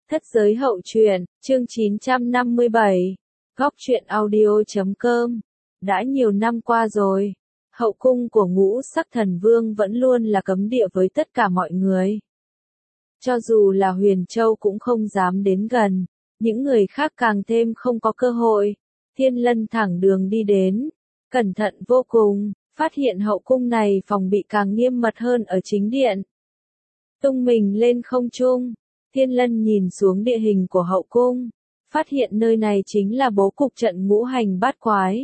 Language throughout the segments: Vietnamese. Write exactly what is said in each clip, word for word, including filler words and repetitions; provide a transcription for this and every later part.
Thất giới hậu truyện, chương chín trăm năm mươi bảy, góc truyện audio chấm com. Đã nhiều năm qua rồi, hậu cung của Ngũ Sắc Thần Vương vẫn luôn là cấm địa với tất cả mọi người. Cho dù là Huyền Châu cũng không dám đến gần, những người khác càng thêm không có cơ hội. Thiên Lân thẳng đường đi đến, cẩn thận vô cùng, phát hiện hậu cung này phòng bị càng nghiêm mật hơn ở chính điện. Tung mình lên không trung, Thiên Lân nhìn xuống địa hình của hậu cung, phát hiện nơi này chính là bố cục trận ngũ hành bát quái.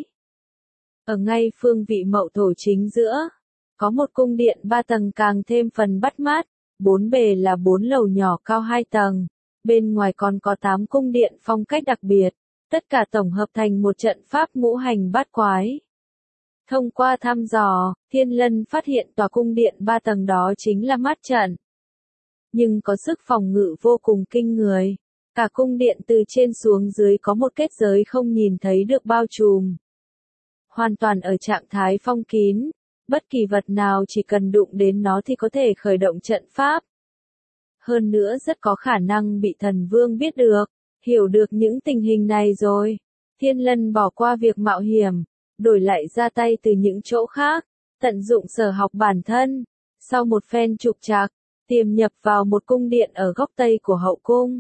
Ở ngay phương vị mậu thổ chính giữa, có một cung điện ba tầng càng thêm phần bắt mắt, bốn bề là bốn lầu nhỏ cao hai tầng, bên ngoài còn có tám cung điện phong cách đặc biệt, tất cả tổng hợp thành một trận pháp ngũ hành bát quái. Thông qua thăm dò, Thiên Lân phát hiện tòa cung điện ba tầng đó chính là mắt trận. Nhưng có sức phòng ngự vô cùng kinh người. Cả cung điện từ trên xuống dưới có một kết giới không nhìn thấy được bao trùm. Hoàn toàn ở trạng thái phong kín, bất kỳ vật nào chỉ cần đụng đến nó thì có thể khởi động trận pháp. Hơn nữa rất có khả năng bị thần vương biết được, hiểu được những tình hình này rồi. Thiên Lân bỏ qua việc mạo hiểm, đổi lại ra tay từ những chỗ khác, tận dụng sở học bản thân. Sau một phen trục trặc, tiềm nhập vào một cung điện ở góc tây của hậu cung.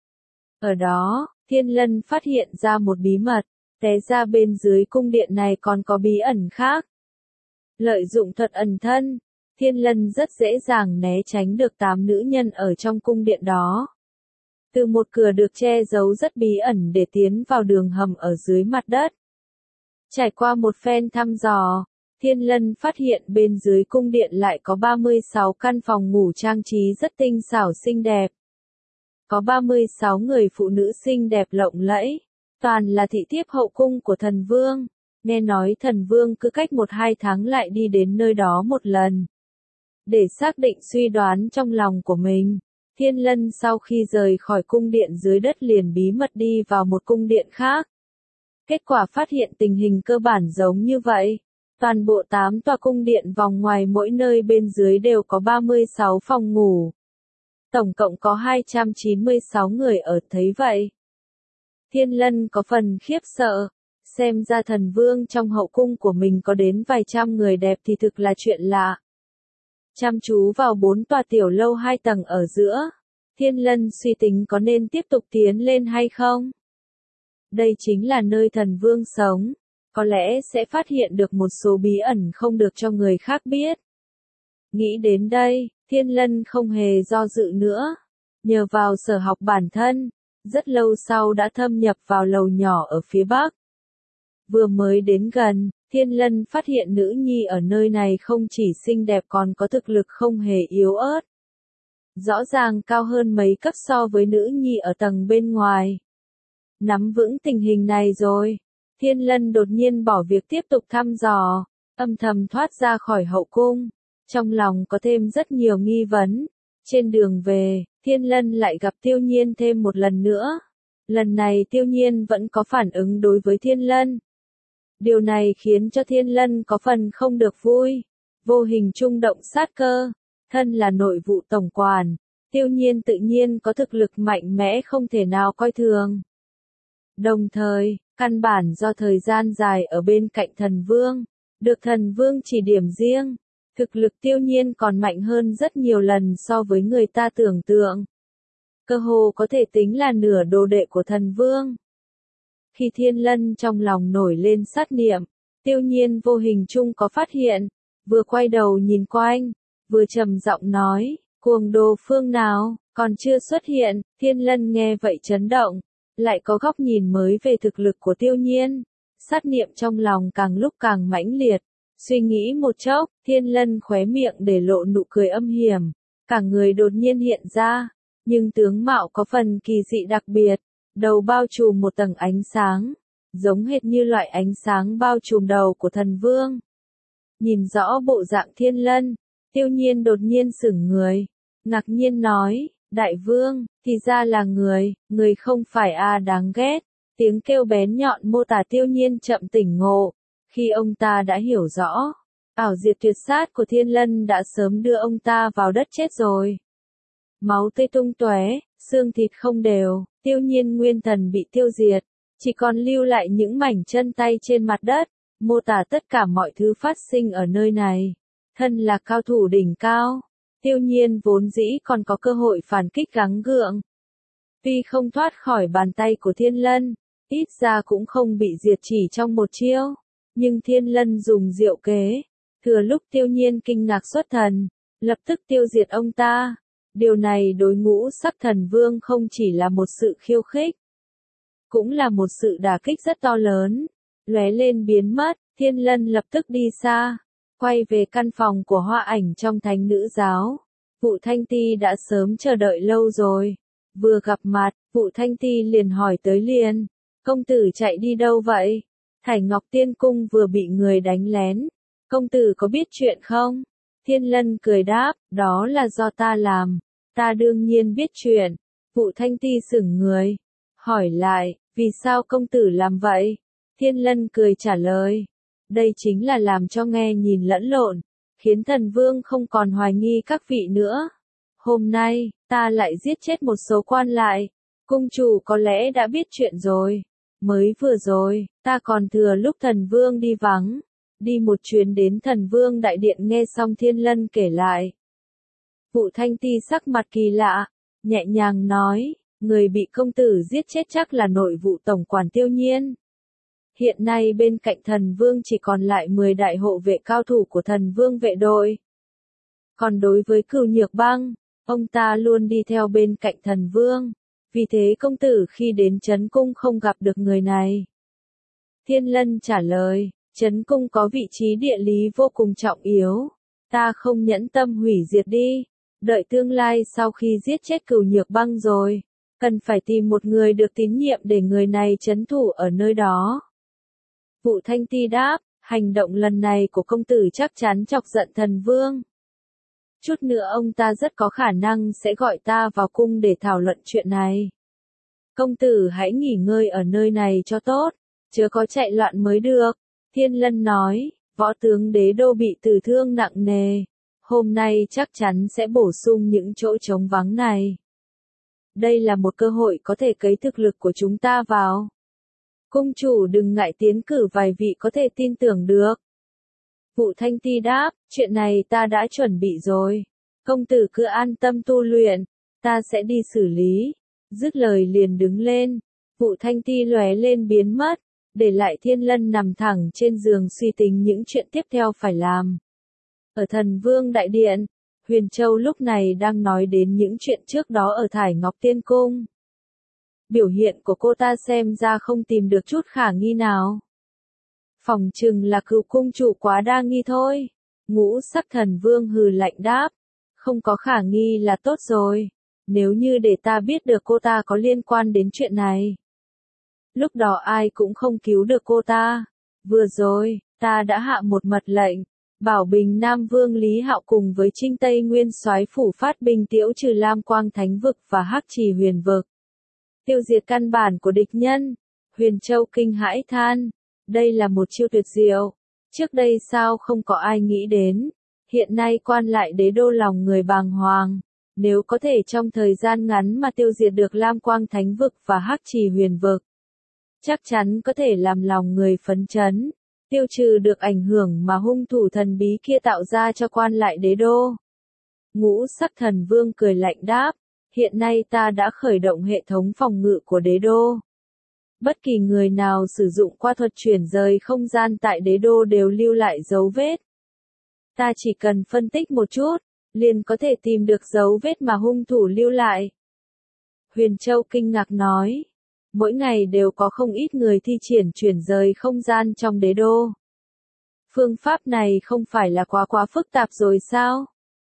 Ở đó, Thiên Lân phát hiện ra một bí mật, té ra bên dưới cung điện này còn có bí ẩn khác. Lợi dụng thuật ẩn thân, Thiên Lân rất dễ dàng né tránh được tám nữ nhân ở trong cung điện đó. Từ một cửa được che giấu rất bí ẩn để tiến vào đường hầm ở dưới mặt đất. Trải qua một phen thăm dò, Thiên Lân phát hiện bên dưới cung điện lại có ba mươi sáu căn phòng ngủ trang trí rất tinh xảo xinh đẹp. Có ba mươi sáu người phụ nữ xinh đẹp lộng lẫy, toàn là thị thiếp hậu cung của thần vương. Nghe nói thần vương cứ cách một hai tháng lại đi đến nơi đó một lần. Để xác định suy đoán trong lòng của mình, Thiên Lân sau khi rời khỏi cung điện dưới đất liền bí mật đi vào một cung điện khác. Kết quả phát hiện tình hình cơ bản giống như vậy. Toàn bộ tám tòa cung điện vòng ngoài mỗi nơi bên dưới đều có ba mươi sáu phòng ngủ. Tổng cộng có hai trăm chín mươi sáu người ở, thấy vậy. Thiên Lân có phần khiếp sợ, xem ra thần vương trong hậu cung của mình có đến vài trăm người đẹp thì thực là chuyện lạ. Chăm chú vào bốn tòa tiểu lâu hai tầng ở giữa, Thiên Lân suy tính có nên tiếp tục tiến lên hay không. Đây chính là nơi thần vương sống. Có lẽ sẽ phát hiện được một số bí ẩn không được cho người khác biết. Nghĩ đến đây, Thiên Lân không hề do dự nữa. Nhờ vào sở học bản thân, rất lâu sau đã thâm nhập vào lầu nhỏ ở phía bắc. Vừa mới đến gần, Thiên Lân phát hiện nữ nhi ở nơi này không chỉ xinh đẹp còn có thực lực không hề yếu ớt. Rõ ràng cao hơn mấy cấp so với nữ nhi ở tầng bên ngoài. Nắm vững tình hình này rồi. Thiên Lân đột nhiên bỏ việc tiếp tục thăm dò, âm thầm thoát ra khỏi hậu cung. Trong lòng có thêm rất nhiều nghi vấn. Trên đường về, Thiên Lân lại gặp Tiêu Nhiên thêm một lần nữa. Lần này Tiêu Nhiên vẫn có phản ứng đối với Thiên Lân. Điều này khiến cho Thiên Lân có phần không được vui. Vô hình trung động sát cơ. Thân là nội vụ tổng quản, Tiêu Nhiên tự nhiên có thực lực mạnh mẽ không thể nào coi thường. Đồng thời, căn bản do thời gian dài ở bên cạnh thần vương, được thần vương chỉ điểm riêng, thực lực Tiêu Nhiên còn mạnh hơn rất nhiều lần so với người ta tưởng tượng. Cơ hồ có thể tính là nửa đồ đệ của thần vương. Khi Thiên Lân trong lòng nổi lên sát niệm, Tiêu Nhiên vô hình chung có phát hiện, vừa quay đầu nhìn quanh, vừa trầm giọng nói, cuồng đồ phương nào, còn chưa xuất hiện. Thiên Lân nghe vậy chấn động. Lại có góc nhìn mới về thực lực của Tiêu Nhiên. Sát niệm trong lòng càng lúc càng mãnh liệt. Suy nghĩ một chốc, Thiên Lân khóe miệng để lộ nụ cười âm hiểm. Cả người đột nhiên hiện ra. Nhưng tướng mạo có phần kỳ dị đặc biệt. Đầu bao trùm một tầng ánh sáng. Giống hệt như loại ánh sáng bao trùm đầu của thần vương. Nhìn rõ bộ dạng Thiên Lân, Tiêu Nhiên đột nhiên sửng người. Ngạc nhiên nói. Đại vương, thì ra là người, người không phải a à đáng ghét. Tiếng kêu bén nhọn mô tả Tiêu Nhiên chậm tỉnh ngộ. Khi ông ta đã hiểu rõ, ảo diệt tuyệt sát của Thiên Lân đã sớm đưa ông ta vào đất chết rồi. Máu tươi tung tóe, xương thịt không đều, Tiêu Nhiên nguyên thần bị tiêu diệt, chỉ còn lưu lại những mảnh chân tay trên mặt đất, mô tả tất cả mọi thứ phát sinh ở nơi này. Thân là cao thủ đỉnh cao, Tiêu Nhiên vốn dĩ còn có cơ hội phản kích gắng gượng. Tuy không thoát khỏi bàn tay của Thiên Lân, ít ra cũng không bị diệt chỉ trong một chiêu, nhưng Thiên Lân dùng diệu kế, thừa lúc Tiêu Nhiên kinh ngạc xuất thần, lập tức tiêu diệt ông ta. Điều này đối ngũ sắc thần vương không chỉ là một sự khiêu khích, cũng là một sự đả kích rất to lớn. Lóe lên biến mất, Thiên Lân lập tức đi xa, quay về căn phòng của Hoa Ảnh trong thánh nữ giáo. Vụ Thanh Ti đã sớm chờ đợi lâu rồi. Vừa gặp mặt, Vụ Thanh Ti liền hỏi tới liền. Công tử chạy đi đâu vậy? Thải Ngọc Tiên Cung vừa bị người đánh lén. Công tử có biết chuyện không? Thiên Lân cười đáp, đó là do ta làm. Ta đương nhiên biết chuyện. Vụ Thanh Ti sững người. Hỏi lại, vì sao công tử làm vậy? Thiên Lân cười trả lời. Đây chính là làm cho nghe nhìn lẫn lộn, khiến thần vương không còn hoài nghi các vị nữa. Hôm nay, ta lại giết chết một số quan lại. Cung chủ có lẽ đã biết chuyện rồi. Mới vừa rồi, ta còn thừa lúc thần vương đi vắng. Đi một chuyến đến thần vương đại điện nghe xong Thiên Lân kể lại. Vụ Thanh Ti sắc mặt kỳ lạ, nhẹ nhàng nói, người bị công tử giết chết chắc là nội vụ tổng quản Tiêu Nhiên. Hiện nay bên cạnh thần vương chỉ còn lại mười đại hộ vệ cao thủ của thần vương vệ đội. Còn đối với Cửu Nhược Băng, ông ta luôn đi theo bên cạnh thần vương. Vì thế công tử khi đến Trấn Cung không gặp được người này. Thiên Lân trả lời, Trấn Cung có vị trí địa lý vô cùng trọng yếu. Ta không nhẫn tâm hủy diệt đi. Đợi tương lai sau khi giết chết Cửu Nhược Băng rồi, cần phải tìm một người được tín nhiệm để người này trấn thủ ở nơi đó. Vụ Thanh Ti đáp, hành động lần này của công tử chắc chắn chọc giận thần vương. Chút nữa ông ta rất có khả năng sẽ gọi ta vào cung để thảo luận chuyện này. Công tử hãy nghỉ ngơi ở nơi này cho tốt, chớ có chạy loạn mới được. Thiên Lân nói, võ tướng Đế Đô bị tử thương nặng nề. Hôm nay chắc chắn sẽ bổ sung những chỗ trống vắng này. Đây là một cơ hội có thể cấy thực lực của chúng ta vào. Cung chủ đừng ngại tiến cử vài vị có thể tin tưởng được. Vụ Thanh Ti đáp, chuyện này ta đã chuẩn bị rồi. Công tử cứ an tâm tu luyện, ta sẽ đi xử lý. Dứt lời liền đứng lên. Vụ Thanh Ti lóe lên biến mất, để lại Thiên Lân nằm thẳng trên giường suy tính những chuyện tiếp theo phải làm. Ở thần vương đại điện, Huyền Châu lúc này đang nói đến những chuyện trước đó ở Thải Ngọc Tiên Cung. Biểu hiện của cô ta xem ra không tìm được chút khả nghi nào. Phỏng chừng là Cửu cung chủ quá đa nghi thôi. Ngũ sắc thần vương hừ lạnh đáp. Không có khả nghi là tốt rồi. Nếu như để ta biết được cô ta có liên quan đến chuyện này. Lúc đó ai cũng không cứu được cô ta. Vừa rồi, ta đã hạ một mật lệnh. Bảo Bình Nam Vương Lý Hạo cùng với Trinh Tây Nguyên soái phủ phát binh tiễu trừ Lam Quang Thánh Vực và Hắc Trì Huyền Vực. Tiêu diệt căn bản của địch nhân. Huyền Châu kinh hãi than. Đây là một chiêu tuyệt diệu. Trước đây sao không có ai nghĩ đến. Hiện nay quan lại Đế Đô lòng người bàng hoàng. Nếu có thể trong thời gian ngắn mà tiêu diệt được Lam Quang Thánh Vực và Hắc Trì Huyền Vực, chắc chắn có thể làm lòng người phấn chấn. Tiêu trừ được ảnh hưởng mà hung thủ thần bí kia tạo ra cho quan lại Đế Đô. Ngũ sắc thần vương cười lạnh đáp, hiện nay ta đã khởi động hệ thống phòng ngự của Đế Đô. Bất kỳ người nào sử dụng qua thuật chuyển rời không gian tại Đế Đô đều lưu lại dấu vết. Ta chỉ cần phân tích một chút, liền có thể tìm được dấu vết mà hung thủ lưu lại. Huyền Châu kinh ngạc nói. Mỗi ngày đều có không ít người thi triển chuyển rời không gian trong Đế Đô. Phương pháp này không phải là quá quá phức tạp rồi sao?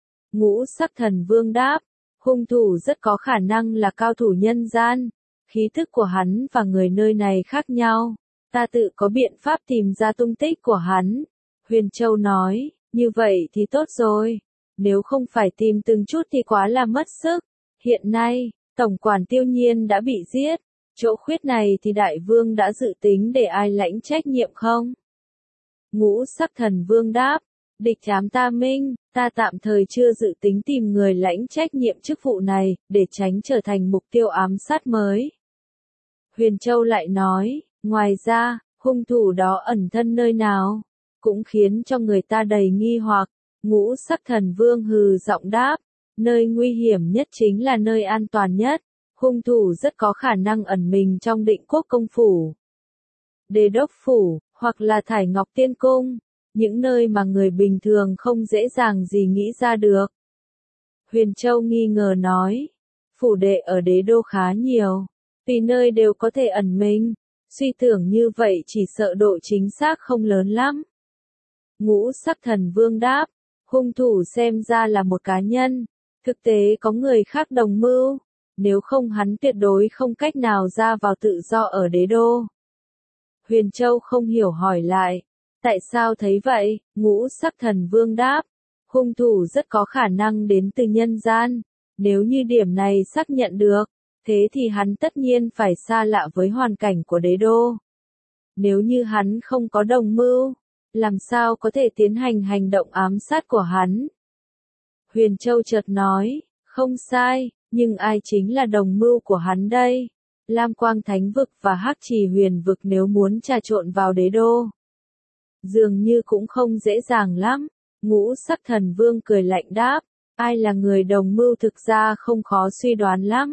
Ngũ sắc thần vương đáp, hung thủ rất có khả năng là cao thủ nhân gian. Khí thức của hắn và người nơi này khác nhau. Ta tự có biện pháp tìm ra tung tích của hắn. Huyền Châu nói, như vậy thì tốt rồi. Nếu không phải tìm từng chút thì quá là mất sức. Hiện nay, Tổng quản Tiêu Nhiên đã bị giết. Chỗ khuyết này thì đại vương đã dự tính để ai lãnh trách nhiệm không? Ngũ sắc thần vương đáp, Địch ám ta minh, ta tạm thời chưa dự tính tìm người lãnh trách nhiệm chức vụ này, để tránh trở thành mục tiêu ám sát mới. Huyền Châu lại nói, ngoài ra, hung thủ đó ẩn thân nơi nào, cũng khiến cho người ta đầy nghi hoặc. Ngũ Sắc Thần Vương hừ giọng đáp, nơi nguy hiểm nhất chính là nơi an toàn nhất, hung thủ rất có khả năng ẩn mình trong Định Quốc công phủ, Đế đốc phủ, hoặc là Thải Ngọc Tiên cung, những nơi mà người bình thường không dễ dàng gì nghĩ ra được. Huyền Châu nghi ngờ nói, phủ đệ ở đế đô khá nhiều, tùy nơi đều có thể ẩn mình, suy tưởng như vậy chỉ sợ độ chính xác không lớn lắm. Ngũ Sắc Thần Vương đáp, hung thủ xem ra là một cá nhân, thực tế có người khác đồng mưu, nếu không hắn tuyệt đối không cách nào ra vào tự do ở đế đô. Huyền Châu không hiểu hỏi lại, tại sao thấy vậy? Ngũ Sắc Thần Vương đáp, hung thủ rất có khả năng đến từ nhân gian, nếu như điểm này xác nhận được, thế thì hắn tất nhiên phải xa lạ với hoàn cảnh của đế đô. Nếu như hắn không có đồng mưu, làm sao có thể tiến hành hành động ám sát của hắn? Huyền Châu chợt nói, không sai, nhưng ai chính là đồng mưu của hắn đây? Lam Quang Thánh Vực và Hắc Trì Huyền Vực nếu muốn trà trộn vào đế đô, dường như cũng không dễ dàng lắm. Ngũ Sắc Thần Vương cười lạnh đáp, ai là người đồng mưu thực ra không khó suy đoán lắm.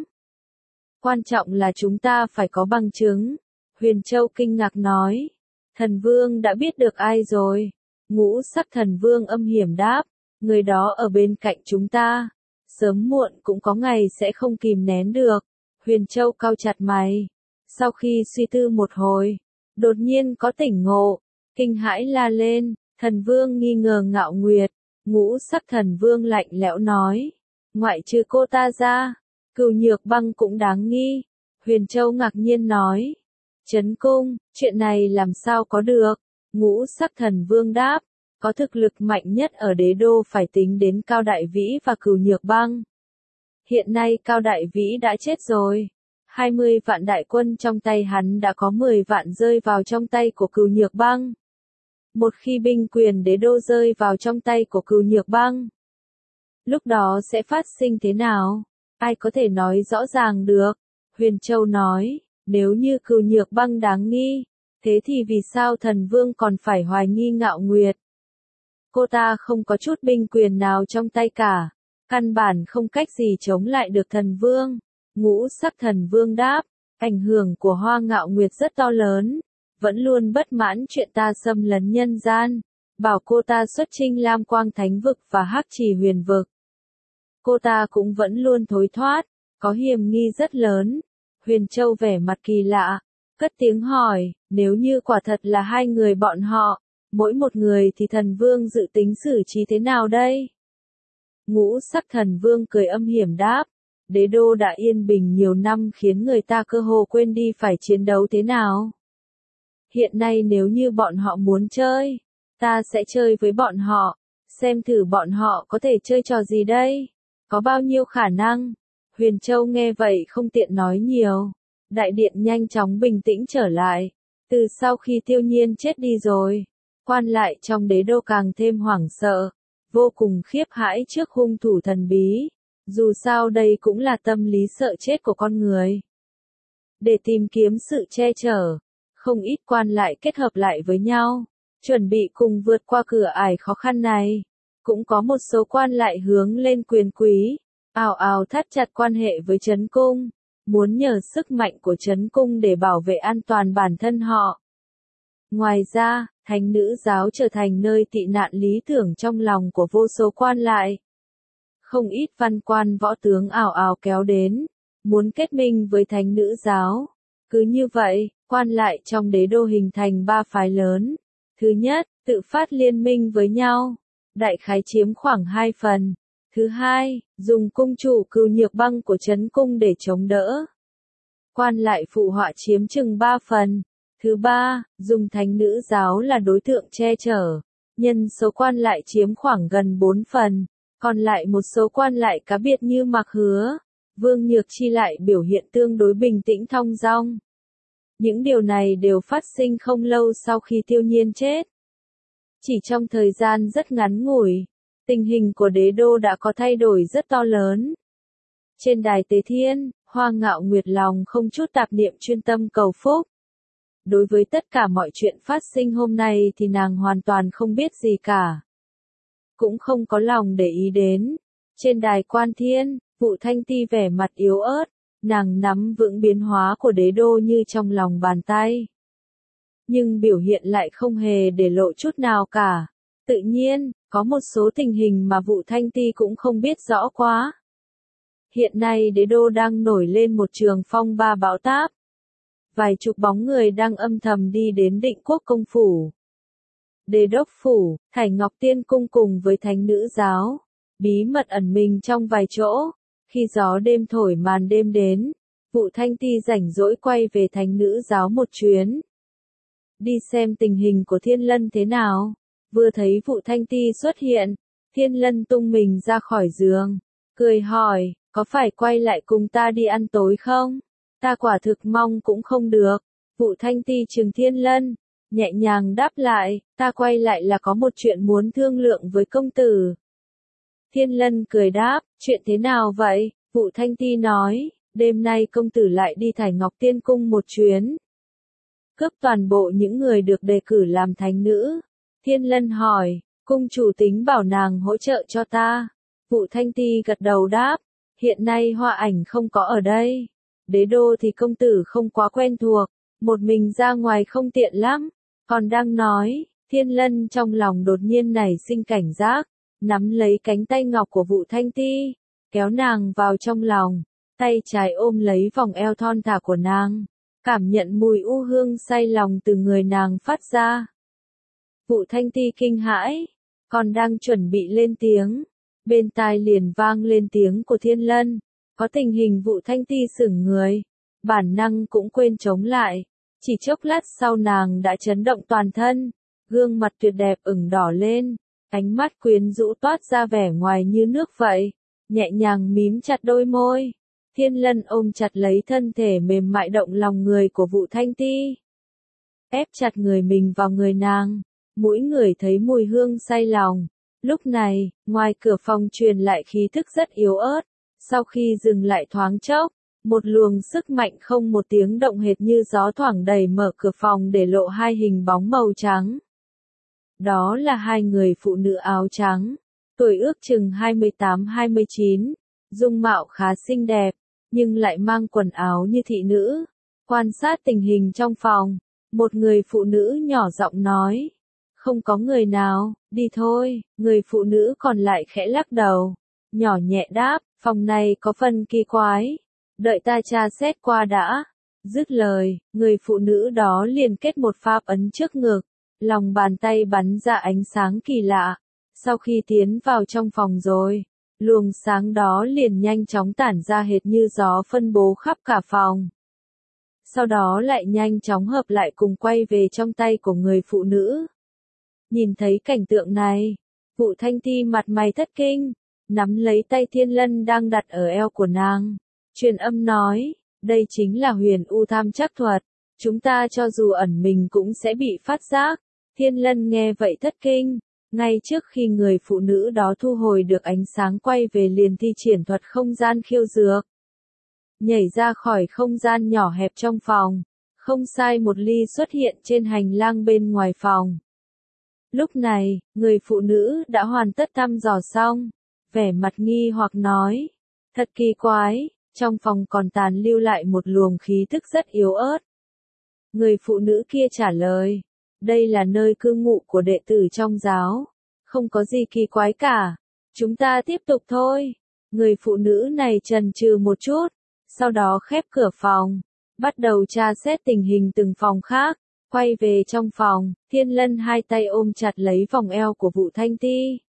Quan trọng là chúng ta phải có bằng chứng. Huyền Châu kinh ngạc nói, Thần Vương đã biết được ai rồi? Ngũ Sắc Thần Vương âm hiểm đáp, người đó ở bên cạnh chúng ta, sớm muộn cũng có ngày sẽ không kìm nén được. Huyền Châu cau chặt mày, sau khi suy tư một hồi, đột nhiên có tỉnh ngộ, kinh hãi la lên, Thần Vương nghi ngờ Ngạo Nguyệt. Ngũ Sắc Thần Vương lạnh lẽo nói, ngoại trừ cô ta ra, Cửu Nhược Băng cũng đáng nghi. Huyền Châu ngạc nhiên nói, Trấn Cung, chuyện này làm sao có được? Ngũ Sắc Thần Vương đáp, có thực lực mạnh nhất ở đế đô phải tính đến Cao Đại Vĩ và Cửu Nhược Băng. Hiện nay Cao Đại Vĩ đã chết rồi, hai mươi vạn đại quân trong tay hắn đã có mười vạn rơi vào trong tay của Cửu Nhược Băng. Một khi binh quyền đế đô rơi vào trong tay của Cửu Nhược Băng, lúc đó sẽ phát sinh thế nào? Ai có thể nói rõ ràng được? Huyền Châu nói, nếu như Cửu Nhược Băng đáng nghi, thế thì vì sao Thần Vương còn phải hoài nghi Ngạo Nguyệt? Cô ta không có chút binh quyền nào trong tay cả, căn bản không cách gì chống lại được Thần Vương. Ngũ Sắc Thần Vương đáp, ảnh hưởng của Hoa Ngạo Nguyệt rất to lớn, vẫn luôn bất mãn chuyện ta xâm lấn nhân gian, bảo cô ta xuất chinh Lam Quang Thánh Vực và Hắc Trì Huyền Vực. Cô ta cũng vẫn luôn thối thoát, có hiểm nghi rất lớn. Huyền Châu vẻ mặt kỳ lạ, cất tiếng hỏi, nếu như quả thật là hai người bọn họ, mỗi một người thì Thần Vương dự tính xử trí thế nào đây? Ngũ Sắc Thần Vương cười âm hiểm đáp, đế đô đã yên bình nhiều năm khiến người ta cơ hồ quên đi phải chiến đấu thế nào. Hiện nay nếu như bọn họ muốn chơi, ta sẽ chơi với bọn họ, xem thử bọn họ có thể chơi trò gì đây, có bao nhiêu khả năng. Huyền Châu nghe vậy không tiện nói nhiều, đại điện nhanh chóng bình tĩnh trở lại. Từ sau khi Tiêu Nhiên chết đi rồi, quan lại trong đế đô càng thêm hoảng sợ, vô cùng khiếp hãi trước hung thủ thần bí, dù sao đây cũng là tâm lý sợ chết của con người. Để tìm kiếm sự che chở, không ít quan lại kết hợp lại với nhau, chuẩn bị cùng vượt qua cửa ải khó khăn này. Cũng có một số quan lại hướng lên quyền quý, ào ào thắt chặt quan hệ với Trấn Cung, muốn nhờ sức mạnh của Trấn Cung để bảo vệ an toàn bản thân họ. Ngoài ra, Thánh Nữ Giáo trở thành nơi tị nạn lý tưởng trong lòng của vô số quan lại. Không ít văn quan võ tướng ào ào kéo đến, muốn kết minh với Thánh Nữ Giáo. Cứ như vậy, quan lại trong đế đô hình thành ba phái lớn. Thứ nhất, tự phát liên minh với nhau, đại khái chiếm khoảng hai phần. Thứ hai, dùng cung chủ Cửu Nhược Băng của Trấn Cung để chống đỡ. Quan lại phụ họa chiếm chừng ba phần. Thứ ba, dùng Thánh Nữ Giáo là đối tượng che chở. Nhân số quan lại chiếm khoảng gần bốn phần. Còn lại một số quan lại cá biệt như Mạc Hứa, Vương Nhược Chi lại biểu hiện tương đối bình tĩnh thong dong. Những điều này đều phát sinh không lâu sau khi Tiêu Nhiên chết. Chỉ trong thời gian rất ngắn ngủi, tình hình của đế đô đã có thay đổi rất to lớn. Trên đài Tế Thiên, Hoa Ngạo Nguyệt lòng không chút tạp niệm chuyên tâm cầu phúc. Đối với tất cả mọi chuyện phát sinh hôm nay thì nàng hoàn toàn không biết gì cả. Cũng không có lòng để ý đến. Trên đài Quan Thiên, Vụ Thanh Ti vẻ mặt yếu ớt, nàng nắm vững biến hóa của đế đô như trong lòng bàn tay. Nhưng biểu hiện lại không hề để lộ chút nào cả. Tự nhiên, có một số tình hình mà Vụ Thanh Ti cũng không biết rõ quá. Hiện nay đế đô đang nổi lên một trường phong ba bão táp. Vài chục bóng người đang âm thầm đi đến Định Quốc công phủ. Đế đốc phủ, Thải Ngọc Tiên cung cùng với thánh nữ giáo, bí mật ẩn mình trong vài chỗ. Khi gió đêm thổi màn đêm đến, Vụ Thanh Ti rảnh rỗi quay về thánh nữ giáo một chuyến. Đi xem tình hình của Thiên Lân thế nào. Vừa thấy Vụ Thanh Ti xuất hiện, Thiên Lân tung mình ra khỏi giường, cười hỏi, có phải quay lại cùng ta đi ăn tối không? Ta quả thực mong cũng không được. Vụ Thanh Ti trừng Thiên Lân, nhẹ nhàng đáp lại, ta quay lại là có một chuyện muốn thương lượng với công tử. Thiên Lân cười đáp, chuyện thế nào vậy? Vụ Thanh Ti nói, đêm nay công tử lại đi Thải Ngọc Tiên cung một chuyến. Cướp toàn bộ những người được đề cử làm thánh nữ. Thiên Lân hỏi, cung chủ tính bảo nàng hỗ trợ cho ta. Vụ Thanh Ti gật đầu đáp, hiện nay Hoa Ảnh không có ở đây. Đế đô thì công tử không quá quen thuộc, một mình ra ngoài không tiện lắm. Còn đang nói, Thiên Lân trong lòng đột nhiên nảy sinh cảnh giác, nắm lấy cánh tay ngọc của Vụ Thanh Ti, kéo nàng vào trong lòng, tay trái ôm lấy vòng eo thon thả của nàng, cảm nhận mùi u hương say lòng từ người nàng phát ra. Vụ Thanh Ti kinh hãi, còn đang chuẩn bị lên tiếng, bên tai liền vang lên tiếng của Thiên Lân. Có tình hình Vụ Thanh Ti sững người, bản năng cũng quên chống lại. Chỉ chốc lát sau nàng đã chấn động toàn thân, gương mặt tuyệt đẹp ửng đỏ lên, ánh mắt quyến rũ toát ra vẻ ngoài như nước vậy, nhẹ nhàng mím chặt đôi môi. Thiên Lân ôm chặt lấy thân thể mềm mại động lòng người của Vụ Thanh Ti, ép chặt người mình vào người nàng, mũi người thấy mùi hương say lòng. Lúc này, ngoài cửa phòng truyền lại khí thức rất yếu ớt. Sau khi dừng lại thoáng chốc, một luồng sức mạnh không một tiếng động hệt như gió thoảng đẩy mở cửa phòng để lộ hai hình bóng màu trắng. Đó là hai người phụ nữ áo trắng, tuổi ước chừng hai mươi tám hai mươi chín, dung mạo khá xinh đẹp, nhưng lại mang quần áo như thị nữ. Quan sát tình hình trong phòng, một người phụ nữ nhỏ giọng nói, không có người nào, đi thôi. Người phụ nữ còn lại khẽ lắc đầu, nhỏ nhẹ đáp, phòng này có phần kỳ quái, đợi ta tra xét qua đã. Dứt lời, người phụ nữ đó liền kết một pháp ấn trước ngực, lòng bàn tay bắn ra ánh sáng kỳ lạ. Sau khi tiến vào trong phòng rồi, luồng sáng đó liền nhanh chóng tản ra hệt như gió phân bố khắp cả phòng. Sau đó lại nhanh chóng hợp lại cùng quay về trong tay của người phụ nữ. Nhìn thấy cảnh tượng này, Vụ Thanh Ti mặt mày thất kinh, nắm lấy tay Thiên Lân đang đặt ở eo của nàng, truyền âm nói, đây chính là Huyền U Tham Trắc thuật, chúng ta cho dù ẩn mình cũng sẽ bị phát giác. Thiên Lân nghe vậy thất kinh, ngay trước khi người phụ nữ đó thu hồi được ánh sáng quay về liền thi triển thuật không gian khiêu dược. Nhảy ra khỏi không gian nhỏ hẹp trong phòng, không sai một ly xuất hiện trên hành lang bên ngoài phòng. Lúc này, người phụ nữ đã hoàn tất thăm dò xong, vẻ mặt nghi hoặc nói, thật kỳ quái, trong phòng còn tàn lưu lại một luồng khí thức rất yếu ớt. Người phụ nữ kia trả lời, đây là nơi cư ngụ của đệ tử trong giáo, không có gì kỳ quái cả, chúng ta tiếp tục thôi. Người phụ nữ này chần chừ một chút, sau đó khép cửa phòng, bắt đầu tra xét tình hình từng phòng khác. Quay về trong phòng, Thiên Lân hai tay ôm chặt lấy vòng eo của Vụ Thanh Ti,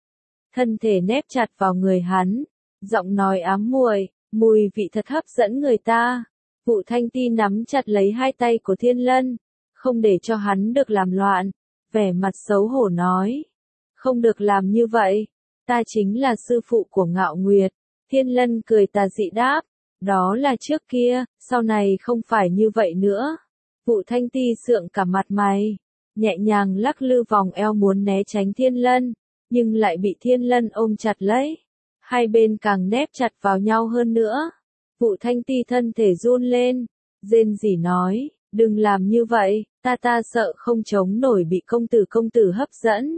thân thể nép chặt vào người hắn, giọng nói ám muội, mùi vị thật hấp dẫn người ta. Vụ Thanh Ti nắm chặt lấy hai tay của Thiên Lân, không để cho hắn được làm loạn, vẻ mặt xấu hổ nói, không được làm như vậy, ta chính là sư phụ của Ngạo Nguyệt. Thiên Lân cười tà dị đáp, đó là trước kia, sau này không phải như vậy nữa. Vụ Thanh Ti sượng cả mặt mày, nhẹ nhàng lắc lư vòng eo muốn né tránh Thiên Lân, nhưng lại bị Thiên Lân ôm chặt lấy. Hai bên càng nép chặt vào nhau hơn nữa. Vụ Thanh Ti thân thể run lên, rên rỉ nói, đừng làm như vậy, ta ta sợ không chống nổi bị công tử công tử hấp dẫn.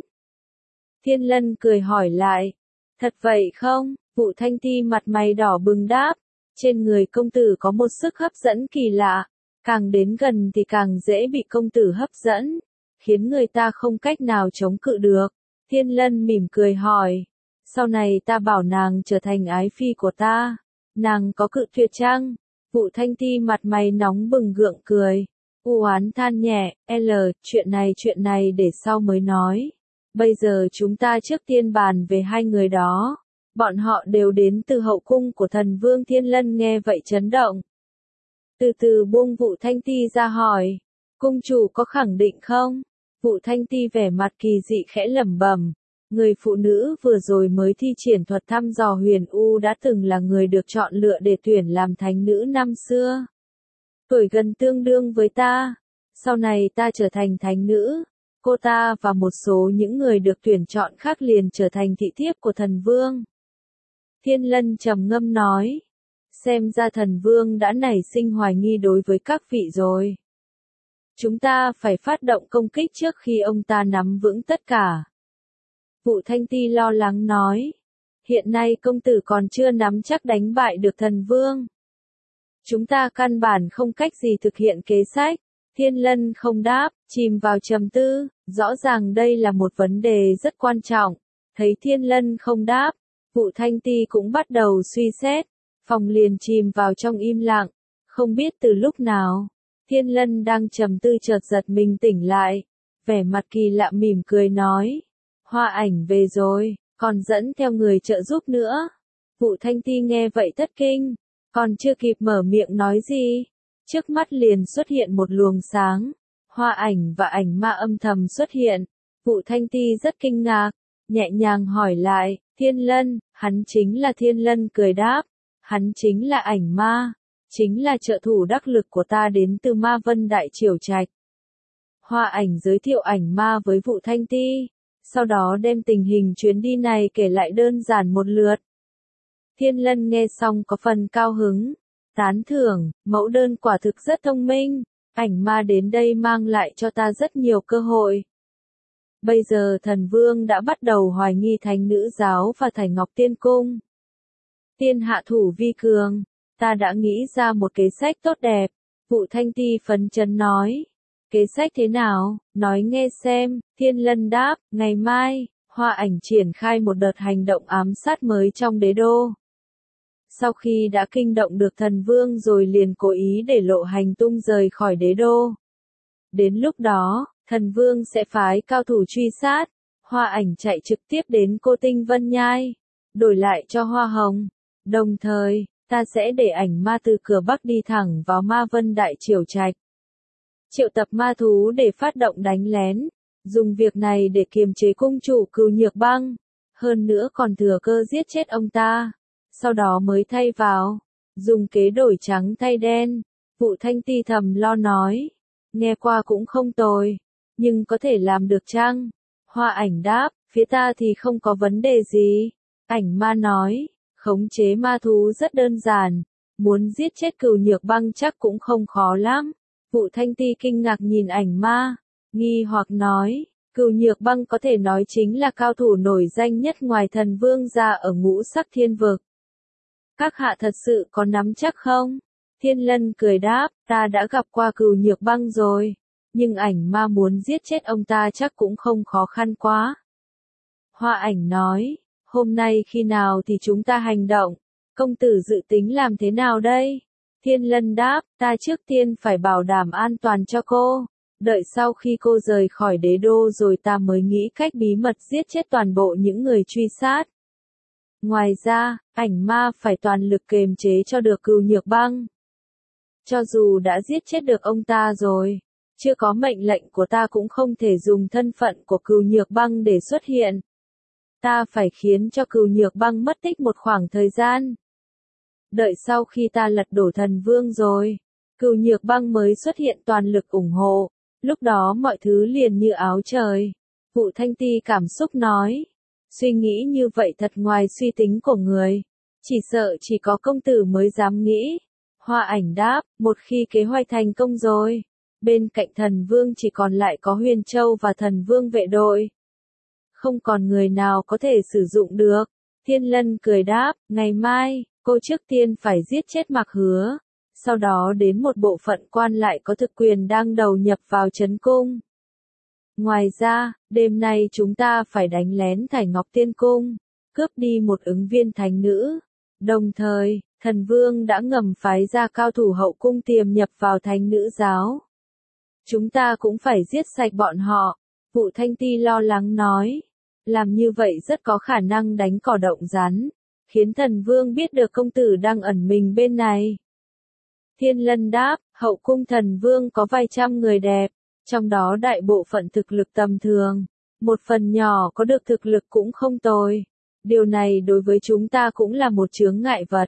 Thiên Lân cười hỏi lại, thật vậy không? Vụ Thanh Ti mặt mày đỏ bừng đáp, trên người công tử có một sức hấp dẫn kỳ lạ, càng đến gần thì càng dễ bị công tử hấp dẫn, khiến người ta không cách nào chống cự được. Thiên Lân mỉm cười hỏi, sau này ta bảo nàng trở thành ái phi của ta, nàng có cự tuyệt chăng? Vụ Thanh Ti mặt mày nóng bừng gượng cười, u oán than nhẹ, L, chuyện này chuyện này để sau mới nói. Bây giờ chúng ta trước tiên bàn về hai người đó. Bọn họ đều đến từ hậu cung của thần vương. Thiên Lân nghe vậy chấn động. Từ từ buông Vụ Thanh Ti ra hỏi, cung chủ có khẳng định không? Vụ Thanh Ti vẻ mặt kỳ dị khẽ lẩm bẩm, người phụ nữ vừa rồi mới thi triển thuật thăm dò huyền u đã từng là người được chọn lựa để tuyển làm thánh nữ năm xưa. Tuổi gần tương đương với ta, sau này ta trở thành thánh nữ, cô ta và một số những người được tuyển chọn khác liền trở thành thị thiếp của thần vương. Thiên Lân trầm ngâm nói, xem ra thần vương đã nảy sinh hoài nghi đối với các vị rồi. Chúng ta phải phát động công kích trước khi ông ta nắm vững tất cả. Vụ Thanh Ti lo lắng nói, hiện nay công tử còn chưa nắm chắc đánh bại được thần vương. Chúng ta căn bản không cách gì thực hiện kế sách. Thiên Lân không đáp, chìm vào trầm tư, rõ ràng đây là một vấn đề rất quan trọng. Thấy Thiên Lân không đáp, Vụ Thanh Ti cũng bắt đầu suy xét, phòng liền chìm vào trong im lặng, không biết từ lúc nào. Thiên Lân đang trầm tư chợt giật mình tỉnh lại, vẻ mặt kỳ lạ mỉm cười nói, Hoa Ảnh về rồi, còn dẫn theo người trợ giúp nữa. Vụ Thanh Ti nghe vậy thất kinh, còn chưa kịp mở miệng nói gì, trước mắt liền xuất hiện một luồng sáng, Hoa Ảnh và Ảnh Ma âm thầm xuất hiện. Vụ Thanh Ti rất kinh ngạc, nhẹ nhàng hỏi lại, Thiên Lân, hắn chính là Thiên Lân cười đáp, hắn chính là Ảnh Ma, chính là trợ thủ đắc lực của ta đến từ Ma Vân Đại Triều Trạch. Hoa Ảnh giới thiệu Ảnh Ma với Vụ Thanh Ti, sau đó đem tình hình chuyến đi này kể lại đơn giản một lượt. Thiên Lân nghe xong có phần cao hứng, tán thưởng, mẫu đơn quả thực rất thông minh, Ảnh Ma đến đây mang lại cho ta rất nhiều cơ hội. Bây giờ thần vương đã bắt đầu hoài nghi thánh nữ giáo và Thải Ngọc Tiên Cung. Tiên hạ thủ vi cường, ta đã nghĩ ra một kế sách tốt đẹp. Vụ Thanh Ti phấn chấn nói, kế sách thế nào, nói nghe xem. Thiên Lân đáp, ngày mai, Hoa Ảnh triển khai một đợt hành động ám sát mới trong đế đô. Sau khi đã kinh động được thần vương rồi liền cố ý để lộ hành tung rời khỏi đế đô. Đến lúc đó, thần vương sẽ phái cao thủ truy sát, Hoa Ảnh chạy trực tiếp đến Cô Tinh Vân Nhai, đổi lại cho hoa hồng. Đồng thời, ta sẽ để Ảnh Ma từ cửa Bắc đi thẳng vào Ma Vân Đại Triều Trạch. Triệu tập ma thú để phát động đánh lén, dùng việc này để kiềm chế cung chủ Cừu Nhược Băng, hơn nữa còn thừa cơ giết chết ông ta, sau đó mới thay vào, dùng kế đổi trắng thay đen. Vụ Thanh Ti thầm lo nói, nghe qua cũng không tồi, nhưng có thể làm được chăng? Hoa Ảnh đáp, phía ta thì không có vấn đề gì. Ảnh Ma nói, khống chế ma thú rất đơn giản, muốn giết chết Cừu Nhược Băng chắc cũng không khó lắm. Vụ Thanh Ti kinh ngạc nhìn Ảnh Ma, nghi hoặc nói, Cừu Nhược Băng có thể nói chính là cao thủ nổi danh nhất ngoài thần vương gia ở Ngũ Sắc Thiên Vực. Các hạ thật sự có nắm chắc không? Thiên Lân cười đáp, ta đã gặp qua Cừu Nhược Băng rồi, nhưng Ảnh Ma muốn giết chết ông ta chắc cũng không khó khăn quá. Hoa Ảnh nói, hôm nay khi nào thì chúng ta hành động, công tử dự tính làm thế nào đây? Thiên Lân đáp, ta trước tiên phải bảo đảm an toàn cho cô, đợi sau khi cô rời khỏi đế đô rồi ta mới nghĩ cách bí mật giết chết toàn bộ những người truy sát. Ngoài ra, Ảnh Ma phải toàn lực kiềm chế cho được Cừu Nhược Băng. Cho dù đã giết chết được ông ta rồi, chưa có mệnh lệnh của ta cũng không thể dùng thân phận của Cừu Nhược Băng để xuất hiện. Ta phải khiến cho Cừu Nhược Băng mất tích một khoảng thời gian. Đợi sau khi ta lật đổ thần vương rồi, Cừu Nhược Băng mới xuất hiện toàn lực ủng hộ, Lúc đó mọi thứ liền như áo trời. Vụ Thanh Ti cảm xúc nói. Suy nghĩ như vậy thật ngoài suy tính của người. Chỉ sợ chỉ có công tử mới dám nghĩ. Hoa Ảnh đáp, một khi kế hoạch thành công rồi. Bên cạnh thần vương chỉ còn lại có Huyền Châu và thần vương vệ đội. Không còn người nào có thể sử dụng được. Thiên Lân cười đáp, ngày mai, cô trước tiên phải giết chết Mạc Hứa. Sau đó đến một bộ phận quan lại có thực quyền đang đầu nhập vào trấn cung. Ngoài ra, đêm nay chúng ta phải đánh lén Thải Ngọc Tiên Cung, cướp đi một ứng viên thánh nữ. Đồng thời, thần vương đã ngầm phái ra cao thủ hậu cung tiềm nhập vào thánh nữ giáo. Chúng ta cũng phải giết sạch bọn họ. Vụ Thanh Ti lo lắng nói. Làm như vậy rất có khả năng đánh cỏ động rắn, khiến thần vương biết được công tử đang ẩn mình bên này. Thiên Lân đáp, hậu cung thần vương có vài trăm người đẹp, trong đó đại bộ phận thực lực tầm thường, một phần nhỏ có được thực lực cũng không tồi. Điều này đối với chúng ta cũng là một chướng ngại vật.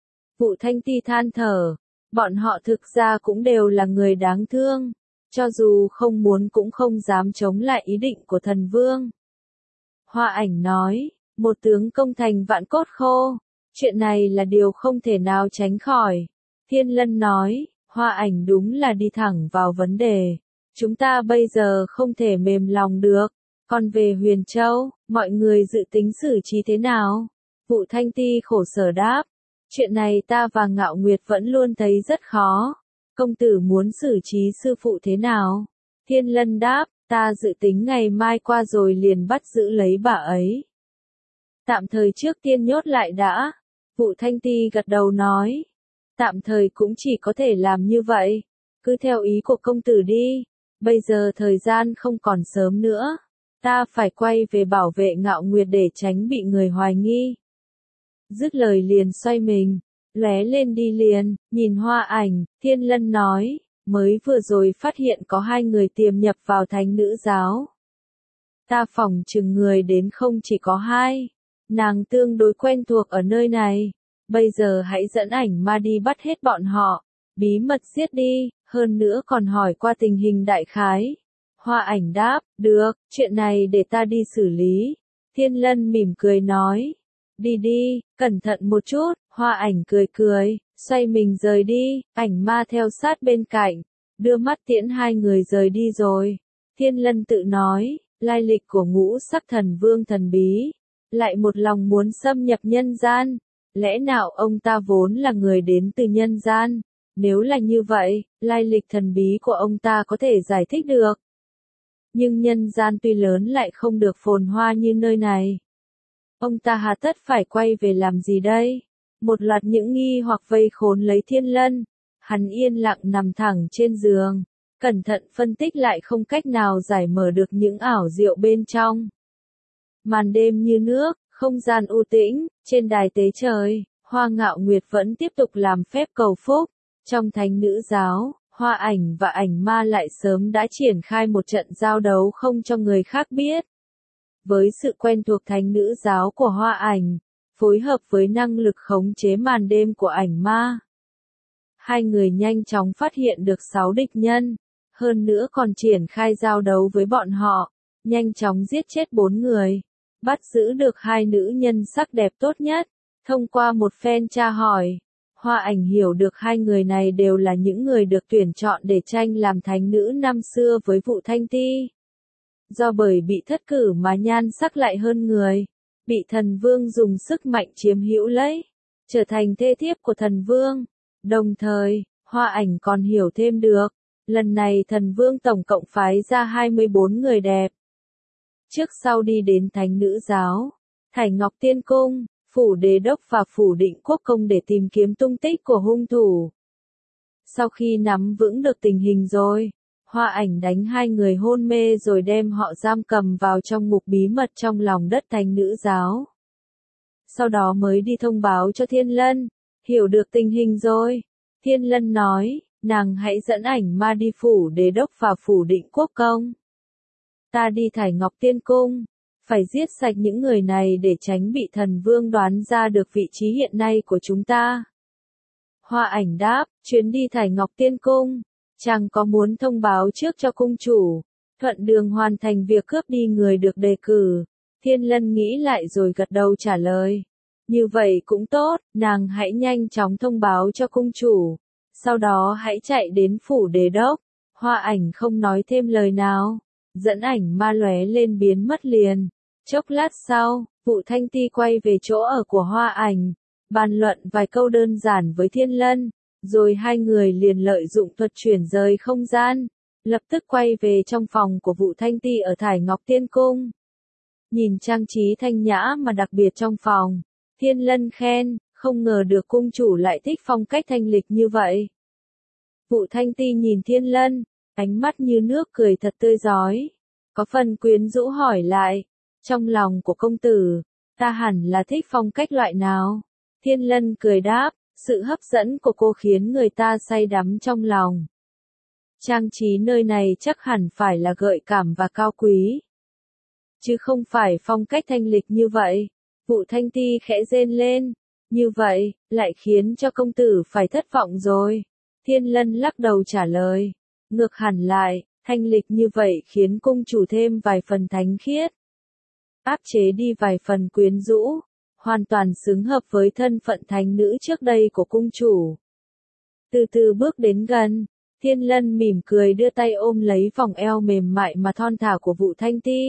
Vụ Thanh Ti than thở, bọn họ thực ra cũng đều là người đáng thương, cho dù không muốn cũng không dám chống lại ý định của thần vương. Hoa Ảnh nói, một tướng công thành vạn cốt khô, chuyện này là điều không thể nào tránh khỏi. Thiên Lân nói, Hoa Ảnh đúng là đi thẳng vào vấn đề. Chúng ta bây giờ không thể mềm lòng được. Còn về Huyền Châu, mọi người dự tính xử trí thế nào? Vụ Thanh Ti khổ sở đáp. Chuyện này ta và Ngạo Nguyệt vẫn luôn thấy rất khó. Công tử muốn xử trí sư phụ thế nào? Thiên Lân đáp, ta dự tính ngày mai qua rồi liền bắt giữ lấy bà ấy. Tạm thời trước tiên nhốt lại đã. Vụ Thanh Ti gật đầu nói. Tạm thời cũng chỉ có thể làm như vậy. Cứ theo ý của công tử đi. Bây giờ thời gian không còn sớm nữa. Ta phải quay về bảo vệ Ngạo Nguyệt để tránh bị người hoài nghi. Dứt lời liền xoay mình, lóe lên đi liền, nhìn Hoa Ảnh, Thiên Lân nói, mới vừa rồi phát hiện có hai người tiềm nhập vào thánh nữ giáo. Ta phỏng chừng người đến không chỉ có hai, nàng tương đối quen thuộc ở nơi này. Bây giờ hãy dẫn Ảnh Ma đi bắt hết bọn họ, bí mật giết đi, hơn nữa còn hỏi qua tình hình đại khái. Hoa Ảnh đáp, được, chuyện này để ta đi xử lý. Thiên Lân mỉm cười nói, đi đi, cẩn thận một chút. Hoa Ảnh cười cười, xoay mình rời đi, Ảnh Ma theo sát bên cạnh, đưa mắt tiễn hai người rời đi rồi. Thiên Lân tự nói, lai lịch của ngũ sắc thần vương thần bí, lại một lòng muốn xâm nhập nhân gian. Lẽ nào ông ta vốn là người đến từ nhân gian? Nếu là như vậy, lai lịch thần bí của ông ta có thể giải thích được. Nhưng nhân gian tuy lớn lại không được phồn hoa như nơi này. Ông ta hà tất phải quay về làm gì đây? Một loạt những nghi hoặc vây khốn lấy Thiên Lân. Hắn yên lặng nằm thẳng trên giường, cẩn thận phân tích lại không cách nào giải mở được những ảo diệu bên trong. Màn đêm như nước, không gian u tĩnh, trên đài tế trời, Hoa Ngạo Nguyệt vẫn tiếp tục làm phép cầu phúc. Trong thánh nữ giáo, Hoa Ảnh và Ảnh Ma lại sớm đã triển khai một trận giao đấu không cho người khác biết. Với sự quen thuộc thánh nữ giáo của Hoa Ảnh, phối hợp với năng lực khống chế màn đêm của Ảnh Ma, hai người nhanh chóng phát hiện được sáu địch nhân, hơn nữa còn triển khai giao đấu với bọn họ, nhanh chóng giết chết bốn người, bắt giữ được hai nữ nhân sắc đẹp tốt nhất. Thông qua một phen tra hỏi, Hoa Ảnh hiểu được hai người này đều là những người được tuyển chọn để tranh làm thánh nữ năm xưa với Vụ Thanh Ti. Do bởi bị thất cử mà nhan sắc lại hơn người, bị thần vương dùng sức mạnh chiếm hữu lấy, trở thành thê thiếp của thần vương. Đồng thời, Hoa Ảnh còn hiểu thêm được, lần này thần vương tổng cộng phái ra hai mươi bốn người đẹp. Trước sau đi đến thánh nữ giáo, Thải Ngọc Tiên Cung, Phủ Đế Đốc và Phủ Định Quốc Công để tìm kiếm tung tích của hung thủ. Sau khi nắm vững được tình hình rồi, Hoa Ảnh đánh hai người hôn mê rồi đem họ giam cầm vào trong ngục bí mật trong lòng đất thánh nữ giáo. Sau đó mới đi thông báo cho Thiên Lân, hiểu được tình hình rồi. Thiên Lân nói, nàng hãy dẫn Ảnh Ma đi Phủ Đế Đốc và Phủ Định Quốc Công. Ta đi Thải Ngọc Tiên Cung, phải giết sạch những người này để tránh bị thần vương đoán ra được vị trí hiện nay của chúng ta. Hoa Ảnh đáp, chuyến đi Thải Ngọc Tiên Cung, Chàng có muốn thông báo trước cho cung chủ, thuận đường hoàn thành việc cướp đi người được đề cử. Thiên Lân nghĩ lại rồi gật đầu trả lời. Như vậy cũng tốt, nàng hãy nhanh chóng thông báo cho cung chủ. Sau đó hãy chạy đến phủ đế đốc. Hoa ảnh không nói thêm lời nào. Dẫn ảnh ma lóe lên biến mất liền. Chốc lát sau, Vụ Thanh Ti quay về chỗ ở của Hoa ảnh. Bàn luận vài câu đơn giản với Thiên Lân. Rồi hai người liền lợi dụng thuật chuyển rời không gian. Lập tức quay về trong phòng của Vụ Thanh Ti ở Thải Ngọc Tiên Cung. Nhìn trang trí thanh nhã mà đặc biệt trong phòng. Thiên Lân khen, không ngờ được cung chủ lại thích phong cách thanh lịch như vậy. Vụ Thanh Ti nhìn Thiên Lân, ánh mắt như nước cười thật tươi rói. Có phần quyến rũ hỏi lại, trong lòng của công tử, ta hẳn là thích phong cách loại nào? Thiên Lân cười đáp, sự hấp dẫn của cô khiến người ta say đắm trong lòng. Trang trí nơi này chắc hẳn phải là gợi cảm và cao quý. Chứ không phải phong cách thanh lịch như vậy. Vụ Thanh Ti khẽ rên lên. Như vậy, lại khiến cho công tử phải thất vọng rồi. Thiên Lân lắc đầu trả lời. Ngược hẳn lại, thanh lịch như vậy khiến cung chủ thêm vài phần thánh khiết. Áp chế đi vài phần quyến rũ. Hoàn toàn xứng hợp với thân phận thánh nữ trước đây của cung chủ. Từ từ bước đến gần. Thiên Lân mỉm cười đưa tay ôm lấy vòng eo mềm mại mà thon thả của Vụ Thanh Ti.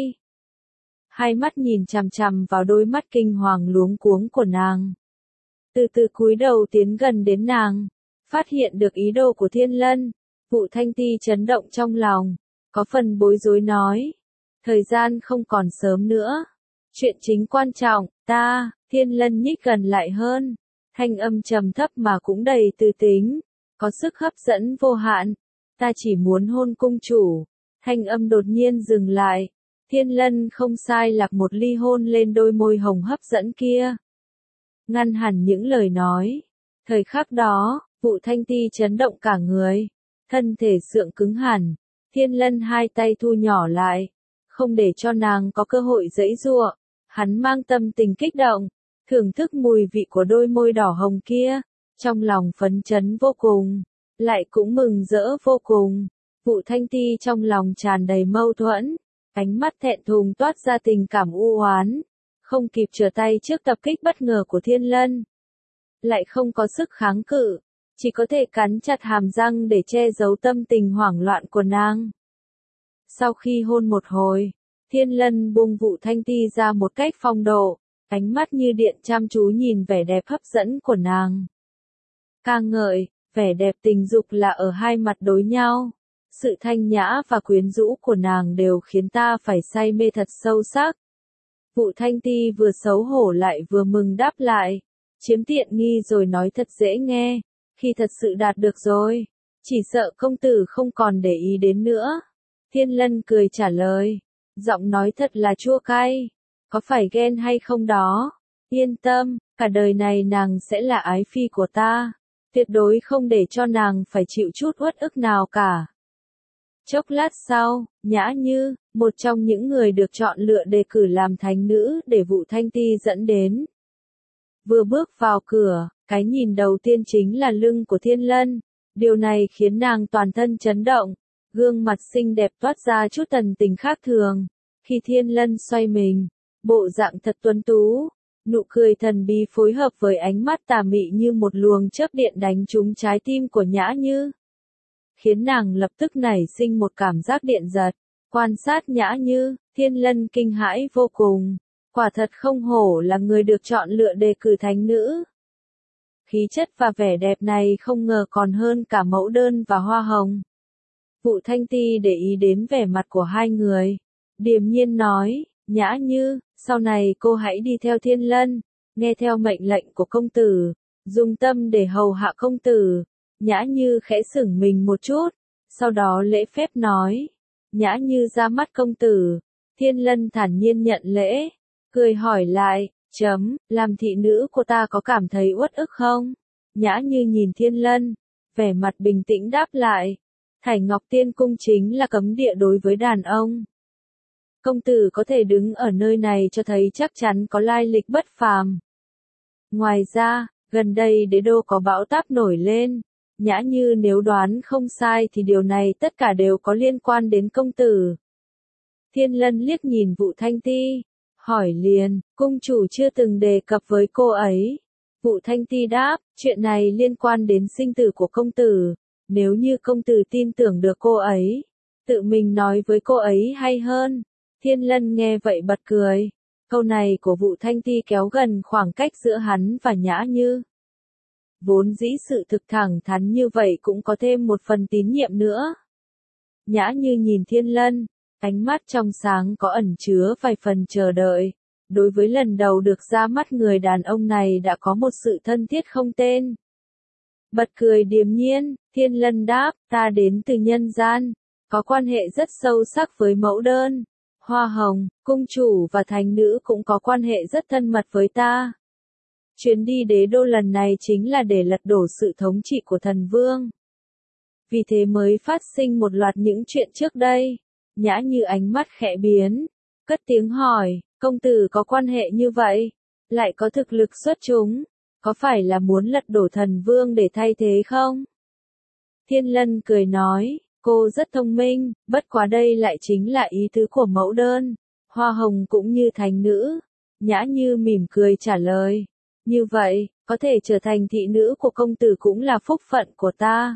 Hai mắt nhìn chằm chằm vào đôi mắt kinh hoàng luống cuống của nàng. Từ từ cúi đầu tiến gần đến nàng. Phát hiện được ý đồ của Thiên Lân. Vụ Thanh Ti chấn động trong lòng. Có phần bối rối nói. Thời gian không còn sớm nữa. Chuyện chính quan trọng, ta, Thiên Lân nhích gần lại hơn. Thanh âm trầm thấp mà cũng đầy tư tính. Có sức hấp dẫn vô hạn. Ta chỉ muốn hôn cung chủ. Thanh âm đột nhiên dừng lại. Thiên Lân không sai lạc một ly hôn lên đôi môi hồng hấp dẫn kia. Ngăn hẳn những lời nói. Thời khắc đó, Vụ Thanh Ti chấn động cả người. Thân thể sượng cứng hẳn. Thiên Lân hai tay thu nhỏ lại. Không để cho nàng có cơ hội giãy giụa. Hắn mang tâm tình kích động. Thưởng thức mùi vị của đôi môi đỏ hồng kia. Trong lòng phấn chấn vô cùng. Lại cũng mừng rỡ vô cùng. Vụ Thanh Ti trong lòng tràn đầy mâu thuẫn. Ánh mắt thẹn thùng toát ra tình cảm u oán. Không kịp trở tay trước tập kích bất ngờ của Thiên Lân. Lại không có sức kháng cự. Chỉ có thể cắn chặt hàm răng để che giấu tâm tình hoảng loạn của nàng. Sau khi hôn một hồi, Thiên Lân buông Vụ Thanh Ti ra một cách phong độ. Ánh mắt như điện chăm chú nhìn vẻ đẹp hấp dẫn của nàng. Ca ngợi, vẻ đẹp tình dục là ở hai mặt đối nhau. Sự thanh nhã và quyến rũ của nàng đều khiến ta phải say mê thật sâu sắc. Vụ Thanh Ti vừa xấu hổ lại vừa mừng đáp lại. Chiếm tiện nghi rồi nói thật dễ nghe. Khi thật sự đạt được rồi, chỉ sợ công tử không còn để ý đến nữa. Thiên Lân cười trả lời. Giọng nói thật là chua cay. Có phải ghen hay không đó? Yên tâm, cả đời này nàng sẽ là ái phi của ta. Tuyệt đối không để cho nàng phải chịu chút uất ức nào cả. Chốc lát sau, Nhã Như, một trong những người được chọn lựa đề cử làm thánh nữ để Vụ Thanh Ti dẫn đến. Vừa bước vào cửa, cái nhìn đầu tiên chính là lưng của Thiên Lân. Điều này khiến nàng toàn thân chấn động. Gương mặt xinh đẹp toát ra chút thần tình khác thường. Khi Thiên Lân xoay mình, bộ dạng thật tuấn tú. Nụ cười thần bí phối hợp với ánh mắt tà mị như một luồng chớp điện đánh trúng trái tim của Nhã Như. Khiến nàng lập tức nảy sinh một cảm giác điện giật. Quan sát Nhã Như, Thiên Lân kinh hãi vô cùng. Quả thật không hổ là người được chọn lựa đề cử thánh nữ. Khí chất và vẻ đẹp này không ngờ còn hơn cả mẫu đơn và hoa hồng. Vụ Thanh Ti để ý đến vẻ mặt của hai người. Điềm nhiên nói, Nhã Như, sau này cô hãy đi theo Thiên Lân, nghe theo mệnh lệnh của công tử, dùng tâm để hầu hạ công tử. Nhã Như khẽ sửng mình một chút, sau đó lễ phép nói, Nhã Như ra mắt công tử. Thiên Lân thản nhiên nhận lễ, cười hỏi lại, chấm, làm thị nữ của ta có cảm thấy uất ức không? Nhã Như nhìn Thiên Lân, vẻ mặt bình tĩnh đáp lại, Thải Ngọc Tiên Cung chính là cấm địa đối với đàn ông. Công tử có thể đứng ở nơi này cho thấy chắc chắn có lai lịch bất phàm. Ngoài ra, gần đây đế đô có bão táp nổi lên. Nhã Như nếu đoán không sai thì điều này tất cả đều có liên quan đến công tử. Thiên Lân liếc nhìn Vũ Thanh Ti, hỏi liền, cung chủ chưa từng đề cập với cô ấy. Vũ Thanh Ti đáp, chuyện này liên quan đến sinh tử của công tử, nếu như công tử tin tưởng được cô ấy, tự mình nói với cô ấy hay hơn. Thiên Lân nghe vậy bật cười, câu này của Vũ Thanh Ti kéo gần khoảng cách giữa hắn và Nhã Như. Vốn dĩ sự thực thẳng thắn như vậy cũng có thêm một phần tín nhiệm nữa. Nhã Như nhìn Thiên Lân, ánh mắt trong sáng có ẩn chứa vài phần chờ đợi. Đối với lần đầu được ra mắt người đàn ông này đã có một sự thân thiết không tên. Bật cười điềm nhiên, Thiên Lân đáp, ta đến từ nhân gian, có quan hệ rất sâu sắc với mẫu đơn. Hoa Hồng, cung chủ và thánh nữ cũng có quan hệ rất thân mật với ta. Chuyến đi đế đô lần này chính là để lật đổ sự thống trị của thần vương. Vì thế mới phát sinh một loạt những chuyện trước đây. Nhã Như ánh mắt khẽ biến, cất tiếng hỏi, công tử có quan hệ như vậy, lại có thực lực xuất chúng, có phải là muốn lật đổ thần vương để thay thế không? Thiên Lân cười nói, cô rất thông minh, bất quá đây lại chính là ý tứ của mẫu đơn, Hoa Hồng cũng như thánh nữ. Nhã Như mỉm cười trả lời, như vậy, có thể trở thành thị nữ của công tử cũng là phúc phận của ta.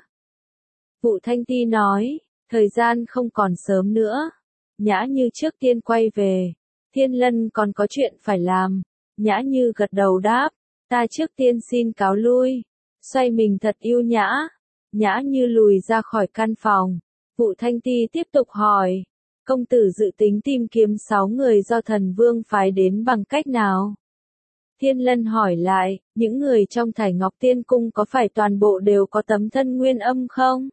Vũ Thanh Ti nói, thời gian không còn sớm nữa. Nhã Như trước tiên quay về. Thiên Lân còn có chuyện phải làm. Nhã Như gật đầu đáp, ta trước tiên xin cáo lui. Xoay mình thật yêu nhã. Nhã Như lùi ra khỏi căn phòng. Vũ Thanh Ti tiếp tục hỏi, công tử dự tính tìm kiếm sáu người do thần vương phái đến bằng cách nào? Thiên Lân hỏi lại, những người trong Thải Ngọc Tiên Cung có phải toàn bộ đều có tấm thân nguyên âm không?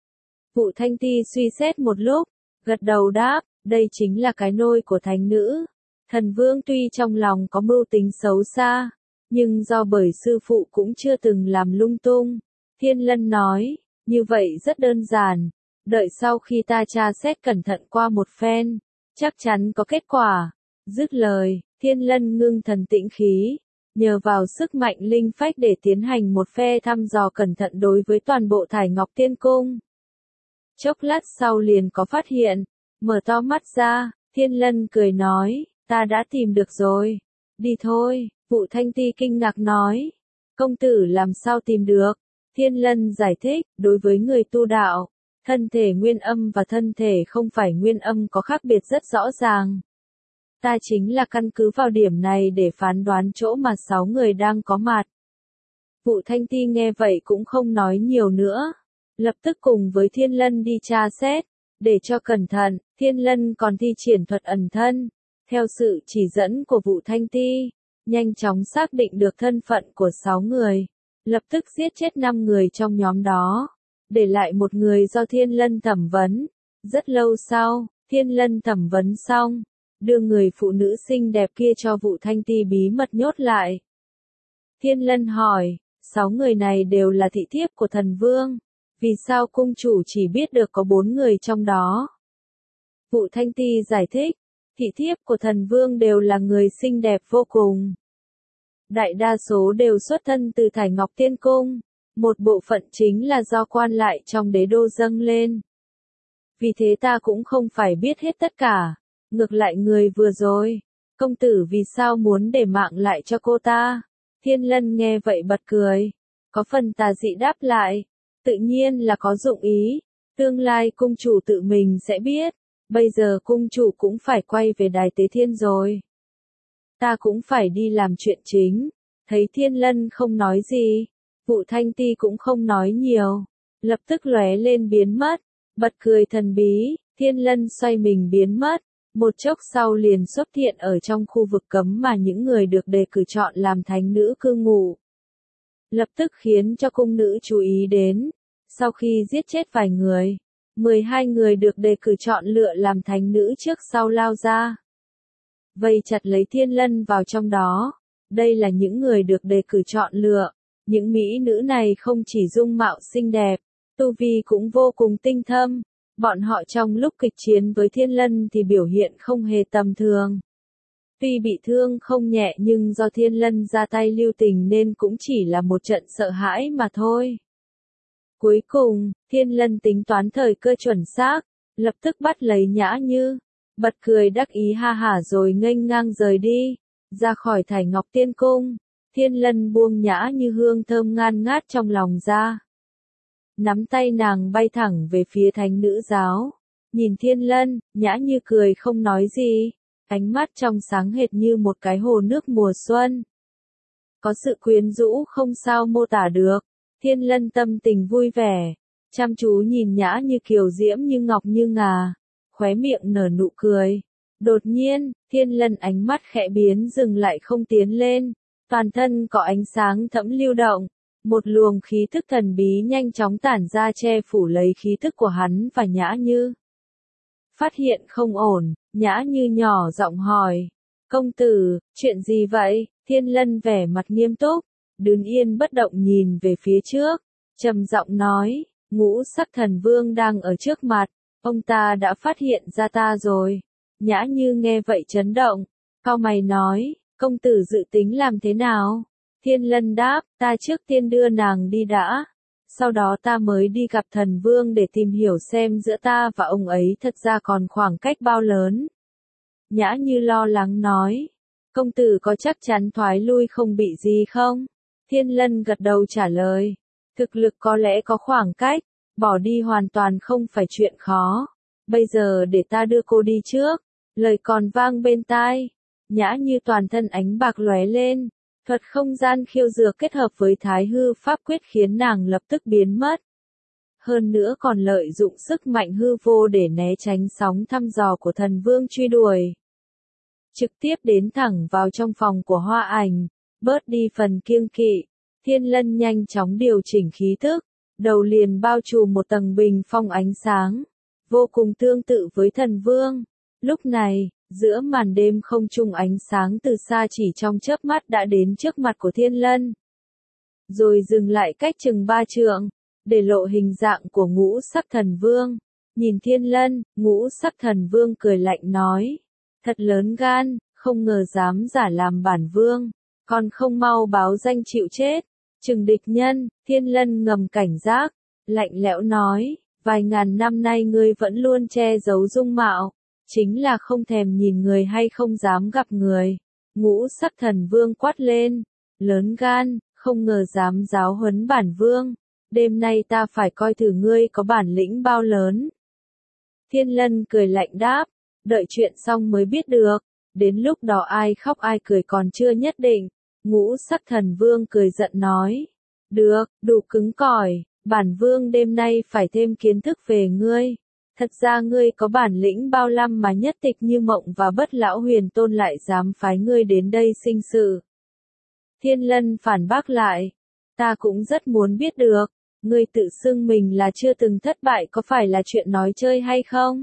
Vũ Thanh Ti suy xét một lúc, gật đầu đáp, đây chính là cái nôi của thánh nữ. Thần vương tuy trong lòng có mưu tính xấu xa, nhưng do bởi sư phụ cũng chưa từng làm lung tung. Thiên Lân nói, như vậy rất đơn giản, đợi sau khi ta tra xét cẩn thận qua một phen, chắc chắn có kết quả. Dứt lời, Thiên Lân ngưng thần tĩnh khí, nhờ vào sức mạnh linh phách để tiến hành một phe thăm dò cẩn thận đối với toàn bộ Thải Ngọc Tiên Cung. Chốc lát sau liền có phát hiện, mở to mắt ra, Thiên Lân cười nói, ta đã tìm được rồi. Đi thôi, Vũ Thanh Ti kinh ngạc nói. Công tử làm sao tìm được? Thiên Lân giải thích, đối với người tu đạo, thân thể nguyên âm và thân thể không phải nguyên âm có khác biệt rất rõ ràng. Ta chính là căn cứ vào điểm này để phán đoán chỗ mà sáu người đang có mặt. Vũ Thanh Ti nghe vậy cũng không nói nhiều nữa. Lập tức cùng với Thiên Lân đi tra xét. Để cho cẩn thận, Thiên Lân còn thi triển thuật ẩn thân. Theo sự chỉ dẫn của Vũ Thanh Ti, nhanh chóng xác định được thân phận của sáu người. Lập tức giết chết năm người trong nhóm đó. Để lại một người do Thiên Lân thẩm vấn. Rất lâu sau, Thiên Lân thẩm vấn xong, đưa người phụ nữ xinh đẹp kia cho Vũ Thanh Ti bí mật nhốt lại. Thiên Lân hỏi, sáu người này đều là thị thiếp của thần vương. Vì sao cung chủ chỉ biết được có bốn người trong đó? Vũ Thanh Ti giải thích, thị thiếp của thần vương đều là người xinh đẹp vô cùng. Đại đa số đều xuất thân từ Thải Ngọc Tiên Cung, một bộ phận chính là do quan lại trong đế đô dâng lên. Vì thế ta cũng không phải biết hết tất cả, ngược lại người vừa rồi, công tử vì sao muốn để mạng lại cho cô ta? Thiên Lân nghe vậy bật cười, có phần tà dị đáp lại. Tự nhiên là có dụng ý, tương lai cung chủ tự mình sẽ biết, bây giờ cung chủ cũng phải quay về Đài Tế Thiên rồi. Ta cũng phải đi làm chuyện chính. Thấy Thiên Lân không nói gì, Vũ Thanh Ti cũng không nói nhiều, lập tức lóe lên biến mất, bật cười thần bí. Thiên Lân xoay mình biến mất, một chốc sau liền xuất hiện ở trong khu vực cấm mà những người được đề cử chọn làm thánh nữ cư ngụ. Lập tức khiến cho cung nữ chú ý đến. Sau khi giết chết vài người, mười hai người được đề cử chọn lựa làm thánh nữ trước sau lao ra. Vây chặt lấy Thiên Lân vào trong đó. Đây là những người được đề cử chọn lựa. Những mỹ nữ này không chỉ dung mạo xinh đẹp, tu vi cũng vô cùng tinh thâm. Bọn họ trong lúc kịch chiến với Thiên Lân thì biểu hiện không hề tầm thường. Tuy bị thương không nhẹ nhưng do Thiên Lân ra tay lưu tình nên cũng chỉ là một trận sợ hãi mà thôi. Cuối cùng, Thiên Lân tính toán thời cơ chuẩn xác, lập tức bắt lấy Nhã Như, bật cười đắc ý ha hả rồi nghênh ngang rời đi, ra khỏi Thải Ngọc Tiên Cung. Thiên Lân buông Nhã Như hương thơm ngan ngát trong lòng ra, nắm tay nàng bay thẳng về phía thánh nữ giáo. Nhìn Thiên Lân, Nhã Như cười không nói gì, ánh mắt trong sáng hệt như một cái hồ nước mùa xuân. Có sự quyến rũ không sao mô tả được. Thiên Lân tâm tình vui vẻ, chăm chú nhìn Nhã Như kiều diễm như ngọc như ngà, khóe miệng nở nụ cười. Đột nhiên, Thiên Lân ánh mắt khẽ biến dừng lại không tiến lên, toàn thân có ánh sáng thẫm lưu động, một luồng khí thức thần bí nhanh chóng tản ra che phủ lấy khí thức của hắn và Nhã Như. Phát hiện không ổn, Nhã Như nhỏ giọng hỏi, công tử, chuyện gì vậy? Thiên Lân vẻ mặt nghiêm túc, đứng yên bất động nhìn về phía trước, trầm giọng nói, ngũ sắc thần vương đang ở trước mặt, ông ta đã phát hiện ra ta rồi. Nhã Như nghe vậy chấn động, cau mày nói, công tử dự tính làm thế nào? Thiên Lân đáp, ta trước tiên đưa nàng đi đã, sau đó ta mới đi gặp thần vương để tìm hiểu xem giữa ta và ông ấy thật ra còn khoảng cách bao lớn. Nhã Như lo lắng nói, công tử có chắc chắn thoái lui không bị gì không? Thiên Lân gật đầu trả lời, thực lực có lẽ có khoảng cách, bỏ đi hoàn toàn không phải chuyện khó. Bây giờ để ta đưa cô đi trước. Lời còn vang bên tai, Nhã Như toàn thân ánh bạc lóe lên, thuật không gian khiêu dược kết hợp với Thái Hư pháp quyết khiến nàng lập tức biến mất. Hơn nữa còn lợi dụng sức mạnh hư vô để né tránh sóng thăm dò của thần vương truy đuổi. Trực tiếp đến thẳng vào trong phòng của Hoa Ảnh, bớt đi phần kiêng kỵ. Thiên Lân nhanh chóng điều chỉnh khí thức, đầu liền bao trùm một tầng bình phong ánh sáng, vô cùng tương tự với thần vương. Lúc này, giữa màn đêm không trung ánh sáng từ xa chỉ trong chớp mắt đã đến trước mặt của Thiên Lân. Rồi dừng lại cách chừng ba trượng, để lộ hình dạng của ngũ sắc thần vương. Nhìn Thiên Lân, ngũ sắc thần vương cười lạnh nói, thật lớn gan, không ngờ dám giả làm bản vương, còn không mau báo danh chịu chết. Chừng địch nhân, Thiên Lân ngầm cảnh giác, lạnh lẽo nói, vài ngàn năm nay ngươi vẫn luôn che giấu dung mạo, chính là không thèm nhìn người hay không dám gặp người. Ngũ sắc thần vương quát lên, lớn gan, không ngờ dám giáo huấn bản vương, đêm nay ta phải coi thử ngươi có bản lĩnh bao lớn. Thiên Lân cười lạnh đáp, đợi chuyện xong mới biết được, đến lúc đó ai khóc ai cười còn chưa nhất định. Ngũ sắc thần vương cười giận nói, được, đủ cứng cỏi, bản vương đêm nay phải thêm kiến thức về ngươi. Thật ra ngươi có bản lĩnh bao năm mà nhất tịch như mộng và bất lão huyền tôn lại dám phái ngươi đến đây sinh sự. Thiên Lân phản bác lại, ta cũng rất muốn biết được, ngươi tự xưng mình là chưa từng thất bại có phải là chuyện nói chơi hay không?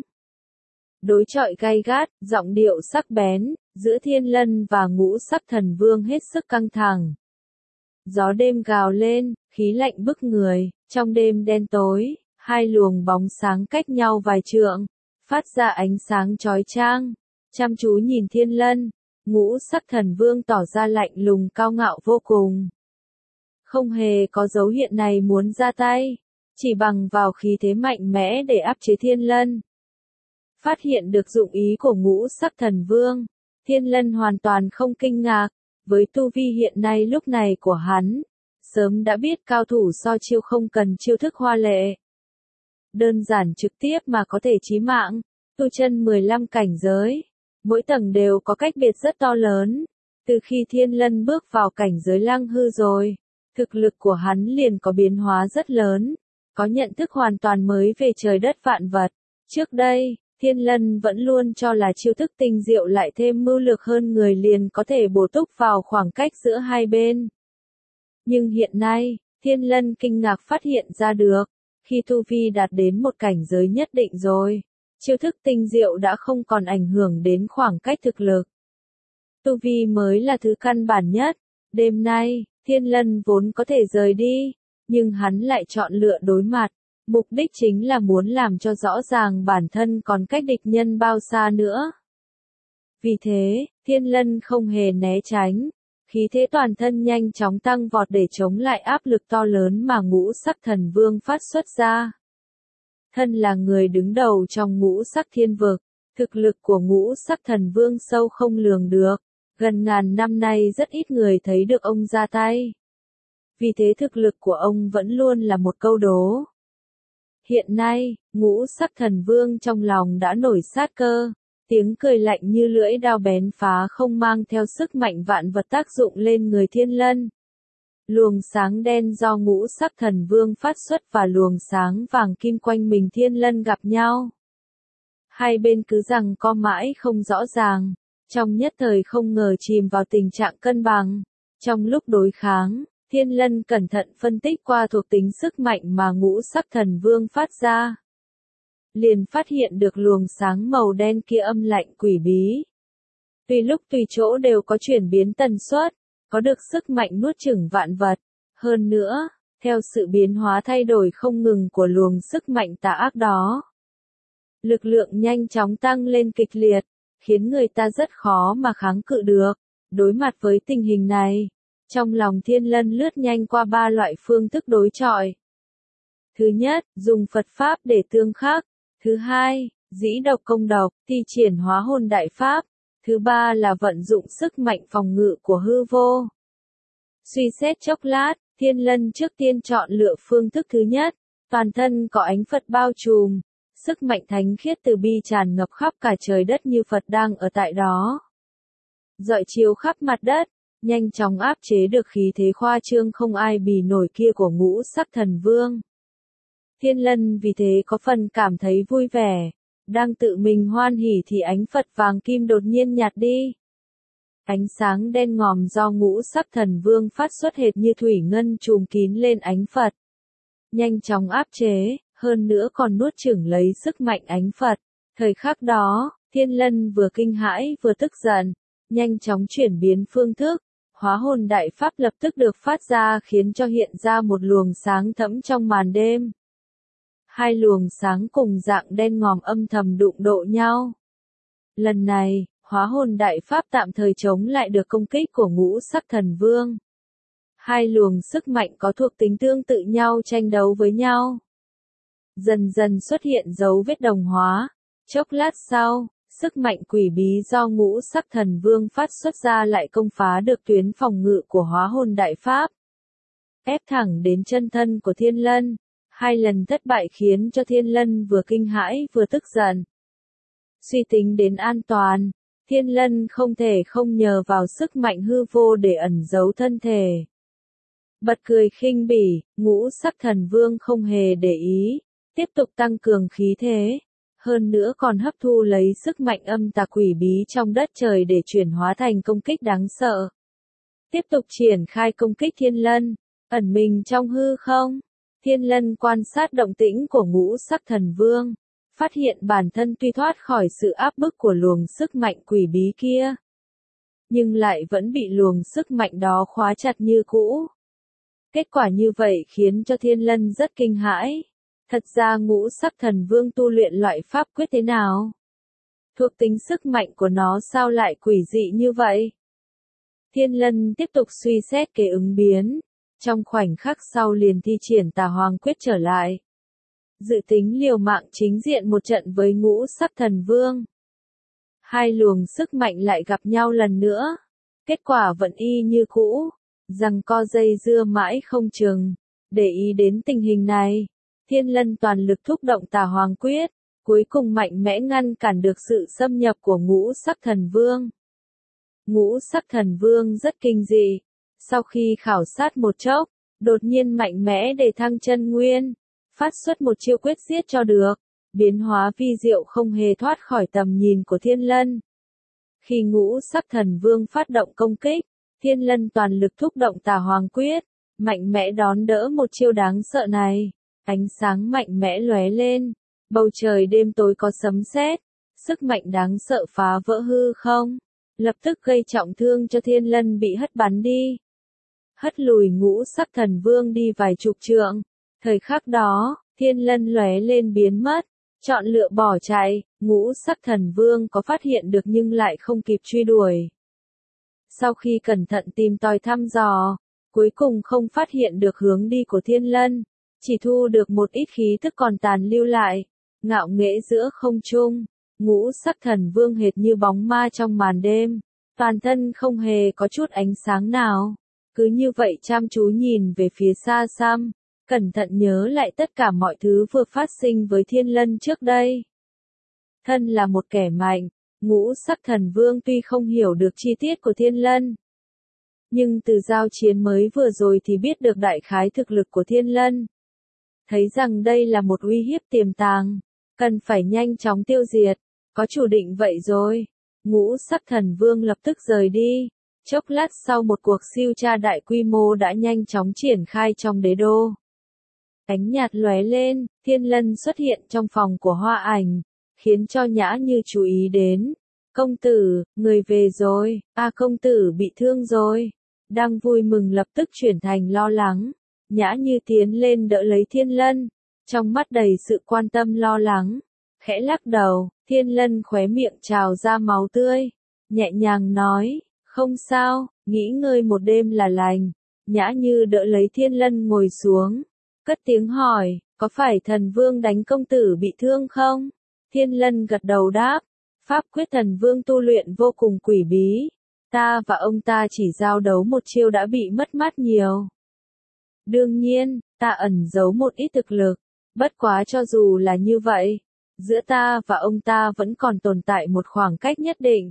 Đối chọi gay gắt, giọng điệu sắc bén, giữa Thiên Lân và ngũ sắc thần vương hết sức căng thẳng. Gió đêm gào lên, khí lạnh bức người, trong đêm đen tối, hai luồng bóng sáng cách nhau vài trượng, phát ra ánh sáng chói chang. Chăm chú nhìn Thiên Lân, ngũ sắc thần vương tỏ ra lạnh lùng cao ngạo vô cùng. Không hề có dấu hiện này muốn ra tay, chỉ bằng vào khí thế mạnh mẽ để áp chế Thiên Lân. Phát hiện được dụng ý của ngũ sắc thần vương, Thiên Lân hoàn toàn không kinh ngạc, với tu vi hiện nay lúc này của hắn, sớm đã biết cao thủ so chiêu không cần chiêu thức hoa lệ. Đơn giản trực tiếp mà có thể chí mạng, tu chân mười lăm cảnh giới, mỗi tầng đều có cách biệt rất to lớn. Từ khi Thiên Lân bước vào cảnh giới lăng hư rồi, thực lực của hắn liền có biến hóa rất lớn, có nhận thức hoàn toàn mới về trời đất vạn vật. Trước đây, Thiên Lân vẫn luôn cho là chiêu thức tinh diệu lại thêm mưu lược hơn người liền có thể bổ túc vào khoảng cách giữa hai bên. Nhưng hiện nay, Thiên Lân kinh ngạc phát hiện ra được, khi tu vi đạt đến một cảnh giới nhất định rồi, chiêu thức tinh diệu đã không còn ảnh hưởng đến khoảng cách thực lực. Tu vi mới là thứ căn bản nhất. Đêm nay, Thiên Lân vốn có thể rời đi, nhưng hắn lại chọn lựa đối mặt. Mục đích chính là muốn làm cho rõ ràng bản thân còn cách địch nhân bao xa nữa. Vì thế, Thiên Lân không hề né tránh. Khí thế toàn thân nhanh chóng tăng vọt để chống lại áp lực to lớn mà ngũ sắc thần vương phát xuất ra. Thân là người đứng đầu trong ngũ sắc thiên vực, thực lực của ngũ sắc thần vương sâu không lường được, gần ngàn năm nay rất ít người thấy được ông ra tay. Vì thế thực lực của ông vẫn luôn là một câu đố. Hiện nay, ngũ sắc thần vương trong lòng đã nổi sát cơ, tiếng cười lạnh như lưỡi dao bén phá không mang theo sức mạnh vạn vật tác dụng lên người Thiên Lân. Luồng sáng đen do ngũ sắc thần vương phát xuất và luồng sáng vàng kim quanh mình Thiên Lân gặp nhau. Hai bên cứ giằng co mãi không rõ ràng, trong nhất thời không ngờ chìm vào tình trạng cân bằng. Trong lúc đối kháng, Thiên Lân cẩn thận phân tích qua thuộc tính sức mạnh mà ngũ sắc thần vương phát ra. Liền phát hiện được luồng sáng màu đen kia âm lạnh quỷ bí. Tùy lúc tùy chỗ đều có chuyển biến tần suất, có được sức mạnh nuốt chửng vạn vật. Hơn nữa, theo sự biến hóa thay đổi không ngừng của luồng sức mạnh tà ác đó, lực lượng nhanh chóng tăng lên kịch liệt, khiến người ta rất khó mà kháng cự được. Đối mặt với tình hình này, trong lòng Thiên Lân lướt nhanh qua ba loại phương thức đối chọi. Thứ nhất, dùng Phật Pháp để tương khắc. Thứ hai, dĩ độc công độc, thi triển hóa hồn đại pháp. Thứ ba là vận dụng sức mạnh phòng ngự của hư vô. Suy xét chốc lát, Thiên Lân trước tiên chọn lựa phương thức thứ nhất, toàn thân có ánh Phật bao trùm, sức mạnh thánh khiết từ bi tràn ngập khắp cả trời đất như Phật đang ở tại đó. Rọi chiếu khắp mặt đất, nhanh chóng áp chế được khí thế khoa trương không ai bì nổi kia của ngũ sắc thần vương. Thiên Lân vì thế có phần cảm thấy vui vẻ, đang tự mình hoan hỉ thì ánh Phật vàng kim đột nhiên nhạt đi. Ánh sáng đen ngòm do ngũ sắc thần vương phát xuất hệt như thủy ngân trùm kín lên ánh Phật. Nhanh chóng áp chế, hơn nữa còn nuốt chửng lấy sức mạnh ánh Phật. Thời khắc đó, Thiên Lân vừa kinh hãi vừa tức giận, nhanh chóng chuyển biến phương thức. Hóa hồn đại pháp lập tức được phát ra khiến cho hiện ra một luồng sáng thẫm trong màn đêm. Hai luồng sáng cùng dạng đen ngòm âm thầm đụng độ nhau. Lần này, hóa hồn đại pháp tạm thời chống lại được công kích của ngũ sắc thần vương. Hai luồng sức mạnh có thuộc tính tương tự nhau tranh đấu với nhau. Dần dần xuất hiện dấu vết đồng hóa. Chốc lát sau, sức mạnh quỷ bí do ngũ sắc thần vương phát xuất ra lại công phá được tuyến phòng ngự của hóa hồn đại pháp. Ép thẳng đến chân thân của Thiên Lân. Hai lần thất bại khiến cho Thiên Lân vừa kinh hãi vừa tức giận. Suy tính đến an toàn, Thiên Lân không thể không nhờ vào sức mạnh hư vô để ẩn giấu thân thể. Bật cười khinh bỉ, ngũ sắc thần vương không hề để ý, tiếp tục tăng cường khí thế. Hơn nữa còn hấp thu lấy sức mạnh âm tà quỷ bí trong đất trời để chuyển hóa thành công kích đáng sợ. Tiếp tục triển khai công kích Thiên Lân, ẩn mình trong hư không. Thiên Lân quan sát động tĩnh của ngũ sắc thần vương, phát hiện bản thân tuy thoát khỏi sự áp bức của luồng sức mạnh quỷ bí kia, nhưng lại vẫn bị luồng sức mạnh đó khóa chặt như cũ. Kết quả như vậy khiến cho Thiên Lân rất kinh hãi. Thật ra ngũ sắc thần vương tu luyện loại pháp quyết thế nào? Thuộc tính sức mạnh của nó sao lại quỷ dị như vậy? Thiên Lân tiếp tục suy xét kế ứng biến. Trong khoảnh khắc sau liền thi triển Tà Hoàng quyết trở lại. Dự tính liều mạng chính diện một trận với ngũ sắc thần vương. Hai luồng sức mạnh lại gặp nhau lần nữa. Kết quả vẫn y như cũ, giằng co dây dưa mãi không chừng. Để ý đến tình hình này, Thiên Lân toàn lực thúc động Tà Hoàng quyết, cuối cùng mạnh mẽ ngăn cản được sự xâm nhập của ngũ sắc thần vương. Ngũ sắc thần vương rất kinh dị. Sau khi khảo sát một chốc, đột nhiên mạnh mẽ để thăng chân nguyên, phát xuất một chiêu quyết giết cho được, biến hóa vi diệu không hề thoát khỏi tầm nhìn của Thiên Lân. Khi ngũ sắc thần vương phát động công kích, Thiên Lân toàn lực thúc động Tà Hoàng quyết, mạnh mẽ đón đỡ một chiêu đáng sợ này. Ánh sáng mạnh mẽ lóe lên, bầu trời đêm tối có sấm sét, sức mạnh đáng sợ phá vỡ hư không, lập tức gây trọng thương cho Thiên Lân bị hất bắn đi. Hất lùi ngũ sắc thần vương đi vài chục trượng. Thời khắc đó, Thiên Lân lóe lên biến mất, chọn lựa bỏ chạy, ngũ sắc thần vương có phát hiện được nhưng lại không kịp truy đuổi. Sau khi cẩn thận tìm tòi thăm dò, cuối cùng không phát hiện được hướng đi của Thiên Lân, chỉ thu được một ít khí thức còn tàn lưu lại, ngạo nghễ giữa không trung. Ngũ sắc thần vương hệt như bóng ma trong màn đêm, toàn thân không hề có chút ánh sáng nào, cứ như vậy chăm chú nhìn về phía xa xăm, cẩn thận nhớ lại tất cả mọi thứ vừa phát sinh với Thiên Lân trước đây. Thân là một kẻ mạnh, ngũ sắc thần vương tuy không hiểu được chi tiết của Thiên Lân, nhưng từ giao chiến mới vừa rồi thì biết được đại khái thực lực của Thiên Lân. Thấy rằng đây là một uy hiếp tiềm tàng, cần phải nhanh chóng tiêu diệt, có chủ định vậy rồi. Ngũ sắc thần vương lập tức rời đi, chốc lát sau một cuộc siêu tra đại quy mô đã nhanh chóng triển khai trong đế đô. Ánh nhạt lóe lên, Thiên Lân xuất hiện trong phòng của Hoa Ảnh, khiến cho Nhã Như chú ý đến. Công tử, người về rồi, a công tử bị thương rồi. Đang vui mừng lập tức chuyển thành lo lắng. Nhã Như tiến lên đỡ lấy Thiên Lân, trong mắt đầy sự quan tâm lo lắng. Khẽ lắc đầu, Thiên Lân khóe miệng trào ra máu tươi, nhẹ nhàng nói, không sao, nghỉ ngơi một đêm là lành. Nhã Như đỡ lấy Thiên Lân ngồi xuống, cất tiếng hỏi, có phải thần vương đánh công tử bị thương không? Thiên Lân gật đầu đáp, pháp quyết thần vương tu luyện vô cùng quỷ bí, ta và ông ta chỉ giao đấu một chiêu đã bị mất mát nhiều. Đương nhiên, ta ẩn giấu một ít thực lực, bất quá cho dù là như vậy, giữa ta và ông ta vẫn còn tồn tại một khoảng cách nhất định.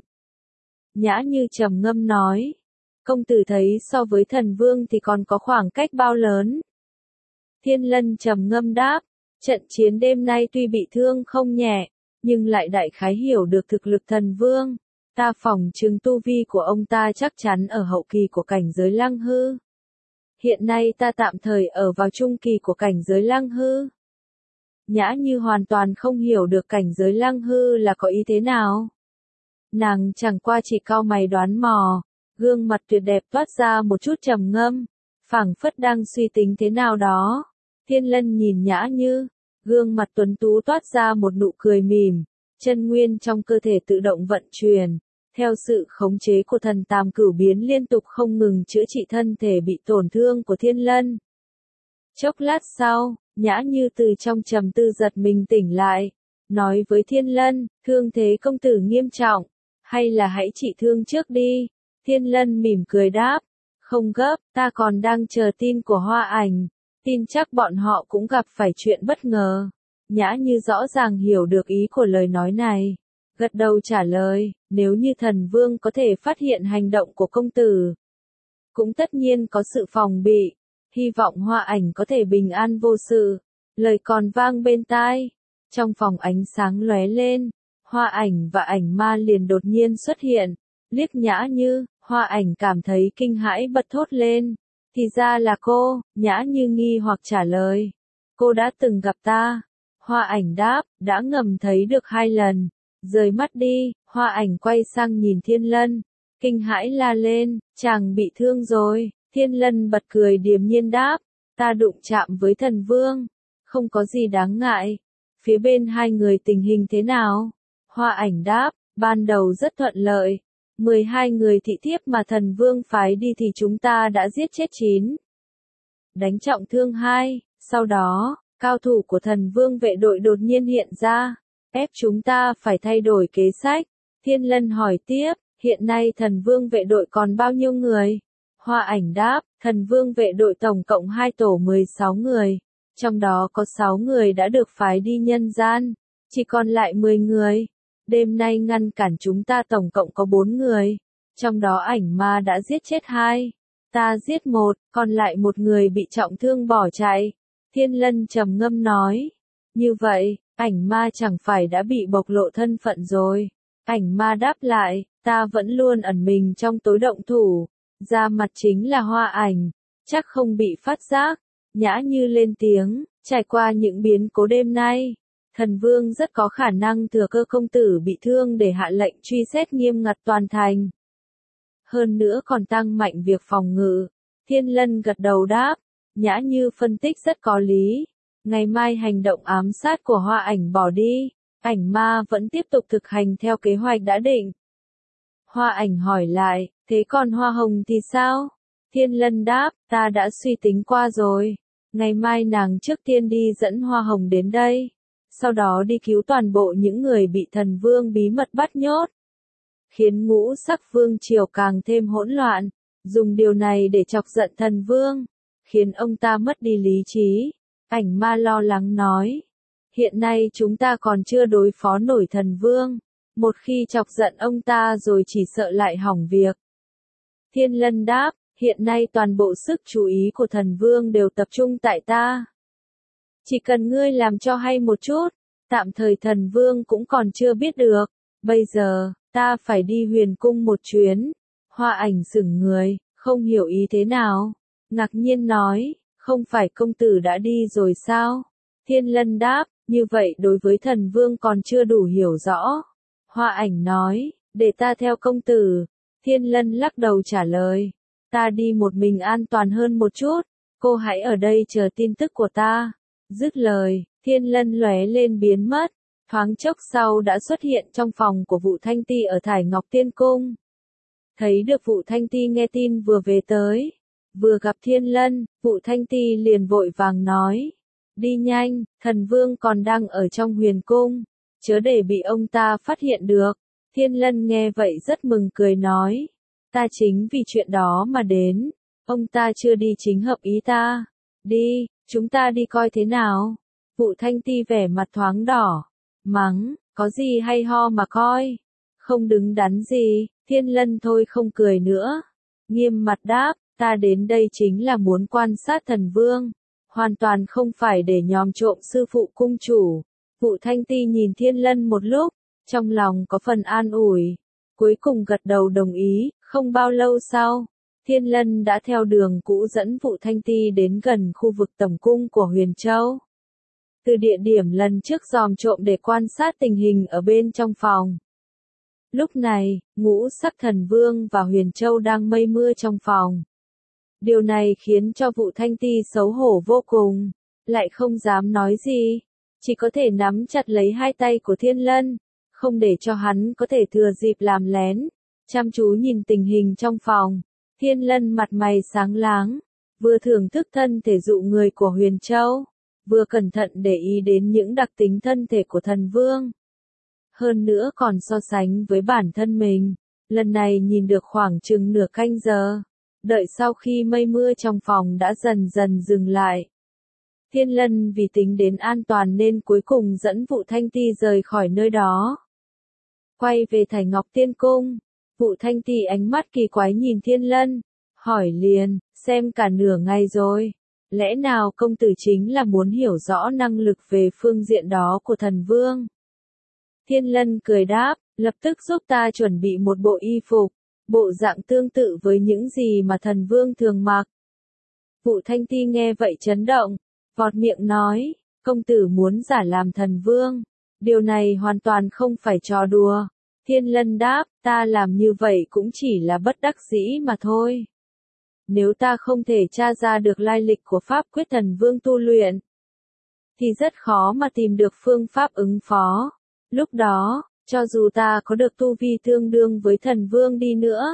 Nhã Như trầm ngâm nói, công tử thấy so với thần vương thì còn có khoảng cách bao lớn? Thiên Lân trầm ngâm đáp, trận chiến đêm nay tuy bị thương không nhẹ, nhưng lại đại khái hiểu được thực lực thần vương. Ta phỏng chứng tu vi của ông ta chắc chắn ở hậu kỳ của cảnh giới lăng hư. Hiện nay ta tạm thời ở vào trung kỳ của cảnh giới lăng hư. Nhã Như hoàn toàn không hiểu được cảnh giới lăng hư là có ý thế nào. Nàng chẳng qua chỉ cau mày đoán mò, gương mặt tuyệt đẹp toát ra một chút trầm ngâm, phảng phất đang suy tính thế nào đó. Thiên Lân nhìn Nhã Như, gương mặt tuấn tú toát ra một nụ cười mỉm, chân nguyên trong cơ thể tự động vận chuyển, theo sự khống chế của thần tam cửu biến liên tục không ngừng chữa trị thân thể bị tổn thương của Thiên Lân. Chốc lát sau, Nhã Như từ trong trầm tư giật mình tỉnh lại, nói với Thiên Lân, thương thế công tử nghiêm trọng, hay là hãy trị thương trước đi. Thiên Lân mỉm cười đáp, không gấp, ta còn đang chờ tin của Hoa Ảnh, tin chắc bọn họ cũng gặp phải chuyện bất ngờ. Nhã Như rõ ràng hiểu được ý của lời nói này, gật đầu trả lời, nếu như thần vương có thể phát hiện hành động của công tử, cũng tất nhiên có sự phòng bị, hy vọng Hoa Ảnh có thể bình an vô sự. Lời còn vang bên tai, trong phòng ánh sáng lóe lên, Hoa Ảnh và Ảnh Ma liền đột nhiên xuất hiện, liếc Nhã Như, Hoa Ảnh cảm thấy kinh hãi bật thốt lên, thì ra là cô. Nhã Như nghi hoặc trả lời, cô đã từng gặp ta. Hoa Ảnh đáp, đã ngầm thấy được hai lần. Rời mắt đi, Hoa Ảnh quay sang nhìn Thiên Lân, kinh hãi la lên, chàng bị thương rồi. Thiên Lân bật cười điềm nhiên đáp, ta đụng chạm với thần vương, không có gì đáng ngại. Phía bên hai người tình hình thế nào? Hoa Ảnh đáp, ban đầu rất thuận lợi. mười hai người thị thiếp mà thần vương phái đi thì chúng ta đã giết chết chín. Đánh trọng thương hai, sau đó, cao thủ của thần vương vệ đội đột nhiên hiện ra, ép chúng ta phải thay đổi kế sách. Thiên Lân hỏi tiếp, hiện nay thần vương vệ đội còn bao nhiêu người? Hoa Ảnh đáp, thần vương vệ đội tổng cộng hai tổ mười sáu người, trong đó có sáu người đã được phái đi nhân gian, chỉ còn lại mười người. Đêm nay ngăn cản chúng ta tổng cộng có bốn người, trong đó Ảnh Ma đã giết chết hai, ta giết một, còn lại một người bị trọng thương bỏ chạy. Thiên Lân trầm ngâm nói, như vậy, Ảnh Ma chẳng phải đã bị bộc lộ thân phận rồi. Ảnh Ma đáp lại, ta vẫn luôn ẩn mình trong tối động thủ, ra mặt chính là Hoa Ảnh, chắc không bị phát giác. Nhã Như lên tiếng, trải qua những biến cố đêm nay, thần vương rất có khả năng thừa cơ công tử bị thương để hạ lệnh truy xét nghiêm ngặt toàn thành. Hơn nữa còn tăng mạnh việc phòng ngự. Thiên Lân gật đầu đáp, Nhã Như phân tích rất có lý. Ngày mai hành động ám sát của Hoa Ảnh bỏ đi, Ảnh Ma vẫn tiếp tục thực hành theo kế hoạch đã định. Hoa Ảnh hỏi lại, Thế còn hoa hồng thì sao? Thiên Lân đáp, ta đã suy tính qua rồi. Ngày mai nàng trước tiên đi dẫn hoa hồng đến đây. Sau đó đi cứu toàn bộ những người bị thần vương bí mật bắt nhốt. Khiến ngũ sắc vương triều càng thêm hỗn loạn. Dùng điều này để chọc giận thần vương. Khiến ông ta mất đi lý trí. Ảnh ma lo lắng nói. Hiện nay chúng ta còn chưa đối phó nổi thần vương. Một khi chọc giận ông ta rồi chỉ sợ lại hỏng việc. Thiên Lân đáp, hiện nay toàn bộ sức chú ý của thần vương đều tập trung tại ta. Chỉ cần ngươi làm cho hay một chút, tạm thời thần vương cũng còn chưa biết được. Bây giờ, ta phải đi huyền cung một chuyến. Hoa ảnh sững người, không hiểu ý thế nào. Ngạc nhiên nói, không phải công tử đã đi rồi sao? Thiên Lân đáp, như vậy đối với thần vương còn chưa đủ hiểu rõ. Hoa ảnh nói, để ta theo công tử. Thiên Lân lắc đầu trả lời, ta đi một mình an toàn hơn một chút, cô hãy ở đây chờ tin tức của ta. Dứt lời, Thiên Lân lóe lên biến mất, thoáng chốc sau đã xuất hiện trong phòng của Vũ Thanh Ti ở Thải Ngọc Tiên Cung. Thấy được Vũ Thanh Ti nghe tin vừa về tới, vừa gặp Thiên Lân, Vũ Thanh Ti liền vội vàng nói, đi nhanh, thần vương còn đang ở trong huyền cung, chớ để bị ông ta phát hiện được. Thiên Lân nghe vậy rất mừng cười nói, ta chính vì chuyện đó mà đến, ông ta chưa đi chính hợp ý ta. Đi, chúng ta đi coi thế nào. Vũ Thanh Ti vẻ mặt thoáng đỏ, mắng, có gì hay ho mà coi, không đứng đắn gì. Thiên Lân thôi không cười nữa, nghiêm mặt đáp, ta đến đây chính là muốn quan sát thần vương, hoàn toàn không phải để nhòm trộm sư phụ cung chủ. Vũ Thanh Ti nhìn Thiên Lân một lúc, trong lòng có phần an ủi, cuối cùng gật đầu đồng ý. Không bao lâu sau, Thiên Lân đã theo đường cũ dẫn Vũ Thanh Ti đến gần khu vực tẩm cung của Huyền Châu. Từ địa điểm lần trước dòm trộm để quan sát tình hình ở bên trong phòng. Lúc này, ngũ sắc thần vương và Huyền Châu đang mây mưa trong phòng. Điều này khiến cho Vũ Thanh Ti xấu hổ vô cùng, lại không dám nói gì, chỉ có thể nắm chặt lấy hai tay của Thiên Lân, không để cho hắn có thể thừa dịp làm lén, chăm chú nhìn tình hình trong phòng. Thiên Lân mặt mày sáng láng, vừa thưởng thức thân thể dụ người của Huyền Châu, vừa cẩn thận để ý đến những đặc tính thân thể của thần vương. Hơn nữa còn so sánh với bản thân mình, lần này nhìn được khoảng chừng nửa canh giờ, đợi sau khi mây mưa trong phòng đã dần dần dừng lại. Thiên Lân vì tính đến an toàn nên cuối cùng dẫn Vũ Thanh Ti rời khỏi nơi đó. Quay về Thải Ngọc Tiên Cung, Vũ Thanh Ti ánh mắt kỳ quái nhìn Thiên Lân, hỏi liền, xem cả nửa ngày rồi, lẽ nào công tử chính là muốn hiểu rõ năng lực về phương diện đó của thần vương? Thiên Lân cười đáp, lập tức giúp ta chuẩn bị một bộ y phục, bộ dạng tương tự với những gì mà thần vương thường mặc. Vũ Thanh Ti nghe vậy chấn động, vọt miệng nói, công tử muốn giả làm thần vương, điều này hoàn toàn không phải trò đùa. Thiên Lân đáp, ta làm như vậy cũng chỉ là bất đắc dĩ mà thôi. Nếu ta không thể tra ra được lai lịch của pháp quyết thần vương tu luyện, thì rất khó mà tìm được phương pháp ứng phó. Lúc đó, cho dù ta có được tu vi tương đương với thần vương đi nữa,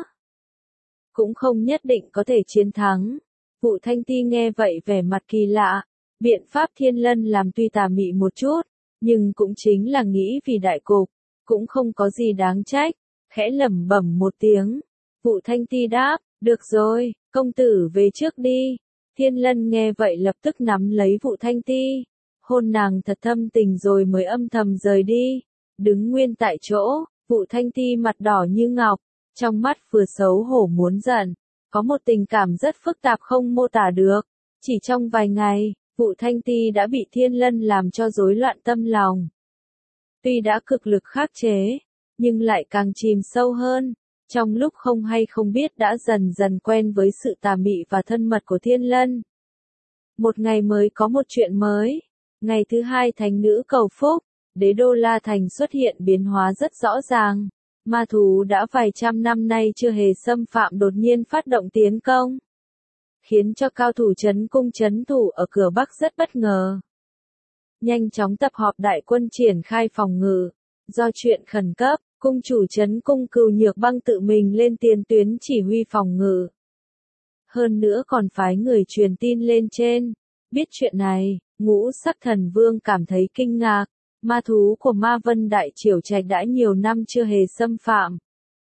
cũng không nhất định có thể chiến thắng. Vũ Thanh Ti nghe vậy vẻ mặt kỳ lạ, biện pháp Thiên Lân làm tuy tà mị một chút, nhưng cũng chính là nghĩ vì đại cục, cũng không có gì đáng trách, khẽ lẩm bẩm một tiếng. Vũ Thanh Ti đáp, được rồi, công tử về trước đi. Thiên Lân nghe vậy lập tức nắm lấy Vũ Thanh Ti, hôn nàng thật thâm tình rồi mới âm thầm rời đi. Đứng nguyên tại chỗ, Vũ Thanh Ti mặt đỏ như ngọc, trong mắt vừa xấu hổ muốn giận, có một tình cảm rất phức tạp không mô tả được. Chỉ trong vài ngày, Vũ Thanh Ti đã bị Thiên Lân làm cho rối loạn tâm lòng. Tuy đã cực lực khắc chế, nhưng lại càng chìm sâu hơn. Trong lúc không hay không biết đã dần dần quen với sự tà mị và thân mật của Thiên Lân. Một ngày mới có một chuyện mới. Ngày thứ hai thánh nữ cầu phúc, đế đô La Thành xuất hiện biến hóa rất rõ ràng. Ma thú đã vài trăm năm nay chưa hề xâm phạm đột nhiên phát động tiến công, khiến cho cao thủ trấn cung trấn thủ ở cửa Bắc rất bất ngờ. Nhanh chóng tập họp đại quân triển khai phòng ngự. Do chuyện khẩn cấp, Cung chủ trấn cung Cừu Nhược Băng tự mình lên tiền tuyến chỉ huy phòng ngự. Hơn nữa còn phái người truyền tin lên trên. Biết chuyện này, Ngũ Sắc Thần Vương cảm thấy kinh ngạc. Ma thú của Ma Vân Đại Triều Trạch đã nhiều năm chưa hề xâm phạm.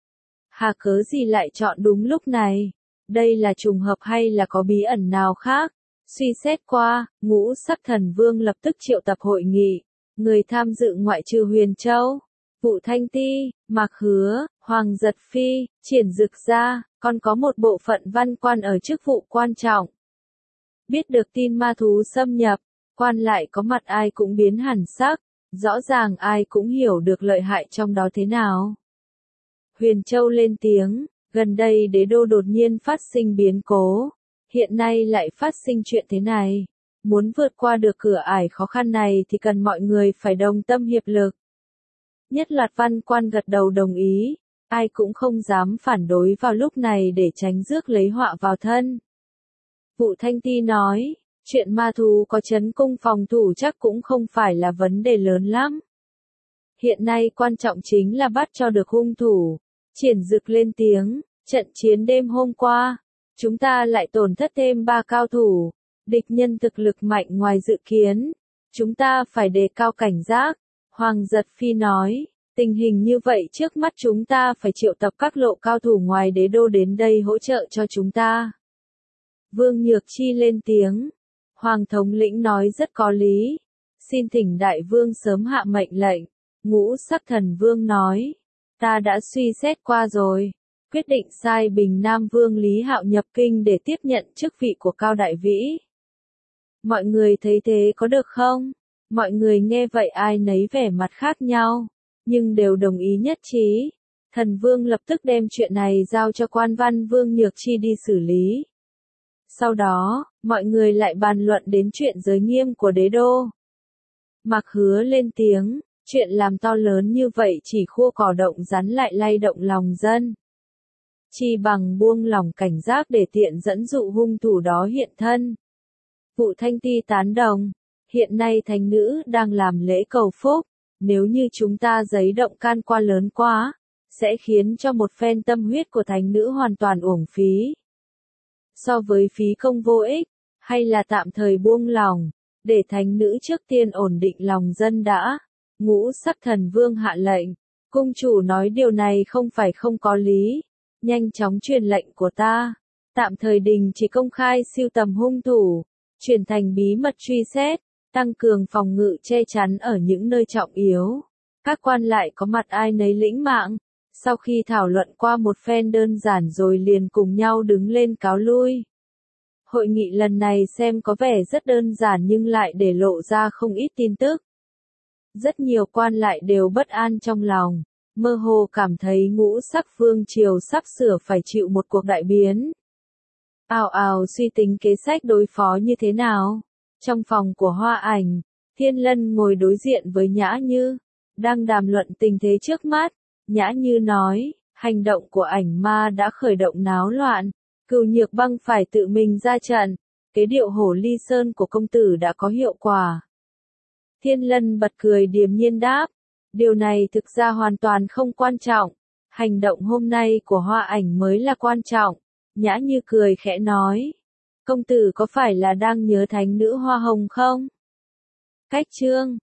Hà cớ gì lại chọn đúng lúc này? Đây là trùng hợp hay là có bí ẩn nào khác? Suy xét qua, Ngũ Sắc Thần Vương lập tức triệu tập hội nghị. Người tham dự ngoại trừ Huyền Châu, Vũ Thanh Ti, Mạc Hứa, Hoàng Giật Phi, Triển Dực ra, còn có một bộ phận văn quan ở chức vụ quan trọng. Biết được tin ma thú xâm nhập, quan lại có mặt ai cũng biến hẳn sắc, rõ ràng ai cũng hiểu được lợi hại trong đó thế nào. Huyền Châu lên tiếng, gần đây đế đô đột nhiên phát sinh biến cố, hiện nay lại phát sinh chuyện thế này. Muốn vượt qua được cửa ải khó khăn này thì cần mọi người phải đồng tâm hiệp lực. Nhất loạt văn quan gật đầu đồng ý, ai cũng không dám phản đối vào lúc này để tránh rước lấy họa vào thân. Vũ Thanh Ti nói, chuyện ma thú có trấn cung phòng thủ chắc cũng không phải là vấn đề lớn lắm. Hiện nay quan trọng chính là bắt cho được hung thủ. Triển Dực lên tiếng, trận chiến đêm hôm qua, chúng ta lại tổn thất thêm ba cao thủ. Địch nhân thực lực mạnh ngoài dự kiến. Chúng ta phải đề cao cảnh giác. Hoàng Giật Phi nói, tình hình như vậy trước mắt chúng ta phải triệu tập các lộ cao thủ ngoài đế đô đến đây hỗ trợ cho chúng ta. Vương Nhược Chi lên tiếng. Hoàng thống lĩnh nói rất có lý. Xin thỉnh đại vương sớm hạ mệnh lệnh. Ngũ Sắc Thần Vương nói, ta đã suy xét qua rồi. Quyết định sai Bình Nam Vương Lý Hạo nhập kinh để tiếp nhận chức vị của Cao Đại Vĩ. Mọi người thấy thế có được không? Mọi người nghe vậy ai nấy vẻ mặt khác nhau, nhưng đều đồng ý nhất trí. Thần Vương lập tức đem chuyện này giao cho quan văn Vương Nhược Chi đi xử lý. Sau đó, mọi người lại bàn luận đến chuyện giới nghiêm của đế đô. Mạc Hứa lên tiếng, chuyện làm to lớn như vậy chỉ khua cỏ động rắn lại lay động lòng dân. Chi bằng buông lòng cảnh giác để tiện dẫn dụ hung thủ đó hiện thân. Vũ Thanh Ti tán đồng, hiện nay thánh nữ đang làm lễ cầu phúc, nếu như chúng ta giấy động can qua lớn quá, sẽ khiến cho một phen tâm huyết của thánh nữ hoàn toàn uổng phí. So với phí công vô ích, hay là tạm thời buông lòng, để thánh nữ trước tiên ổn định lòng dân đã. Ngũ Sắc Thần Vương hạ lệnh, cung chủ nói điều này không phải không có lý, nhanh chóng truyền lệnh của ta, tạm thời đình chỉ công khai siêu tầm hung thủ, chuyển thành bí mật truy xét, tăng cường phòng ngự che chắn ở những nơi trọng yếu. Các quan lại có mặt ai nấy lĩnh mạng, sau khi thảo luận qua một phen đơn giản rồi liền cùng nhau đứng lên cáo lui. Hội nghị lần này xem có vẻ rất đơn giản nhưng lại để lộ ra không ít tin tức. Rất nhiều quan lại đều bất an trong lòng, mơ hồ cảm thấy Ngũ Sắc Vương triều sắp sửa phải chịu một cuộc đại biến. Ào ào suy tính kế sách đối phó như thế nào. Trong phòng của Hoa Ảnh, Thiên Lân ngồi đối diện với Nhã Như, đang đàm luận tình thế trước mắt. Nhã Như nói, hành động của Ảnh Ma đã khởi động náo loạn, Cừu Nhược Băng phải tự mình ra trận, kế điệu Hổ Ly Sơn của công tử đã có hiệu quả. Thiên Lân bật cười điềm nhiên đáp, điều này thực ra hoàn toàn không quan trọng, hành động hôm nay của Hoa Ảnh mới là quan trọng. Nhã Như cười khẽ nói, công tử có phải là đang nhớ thánh nữ Hoa Hồng không? Cách chương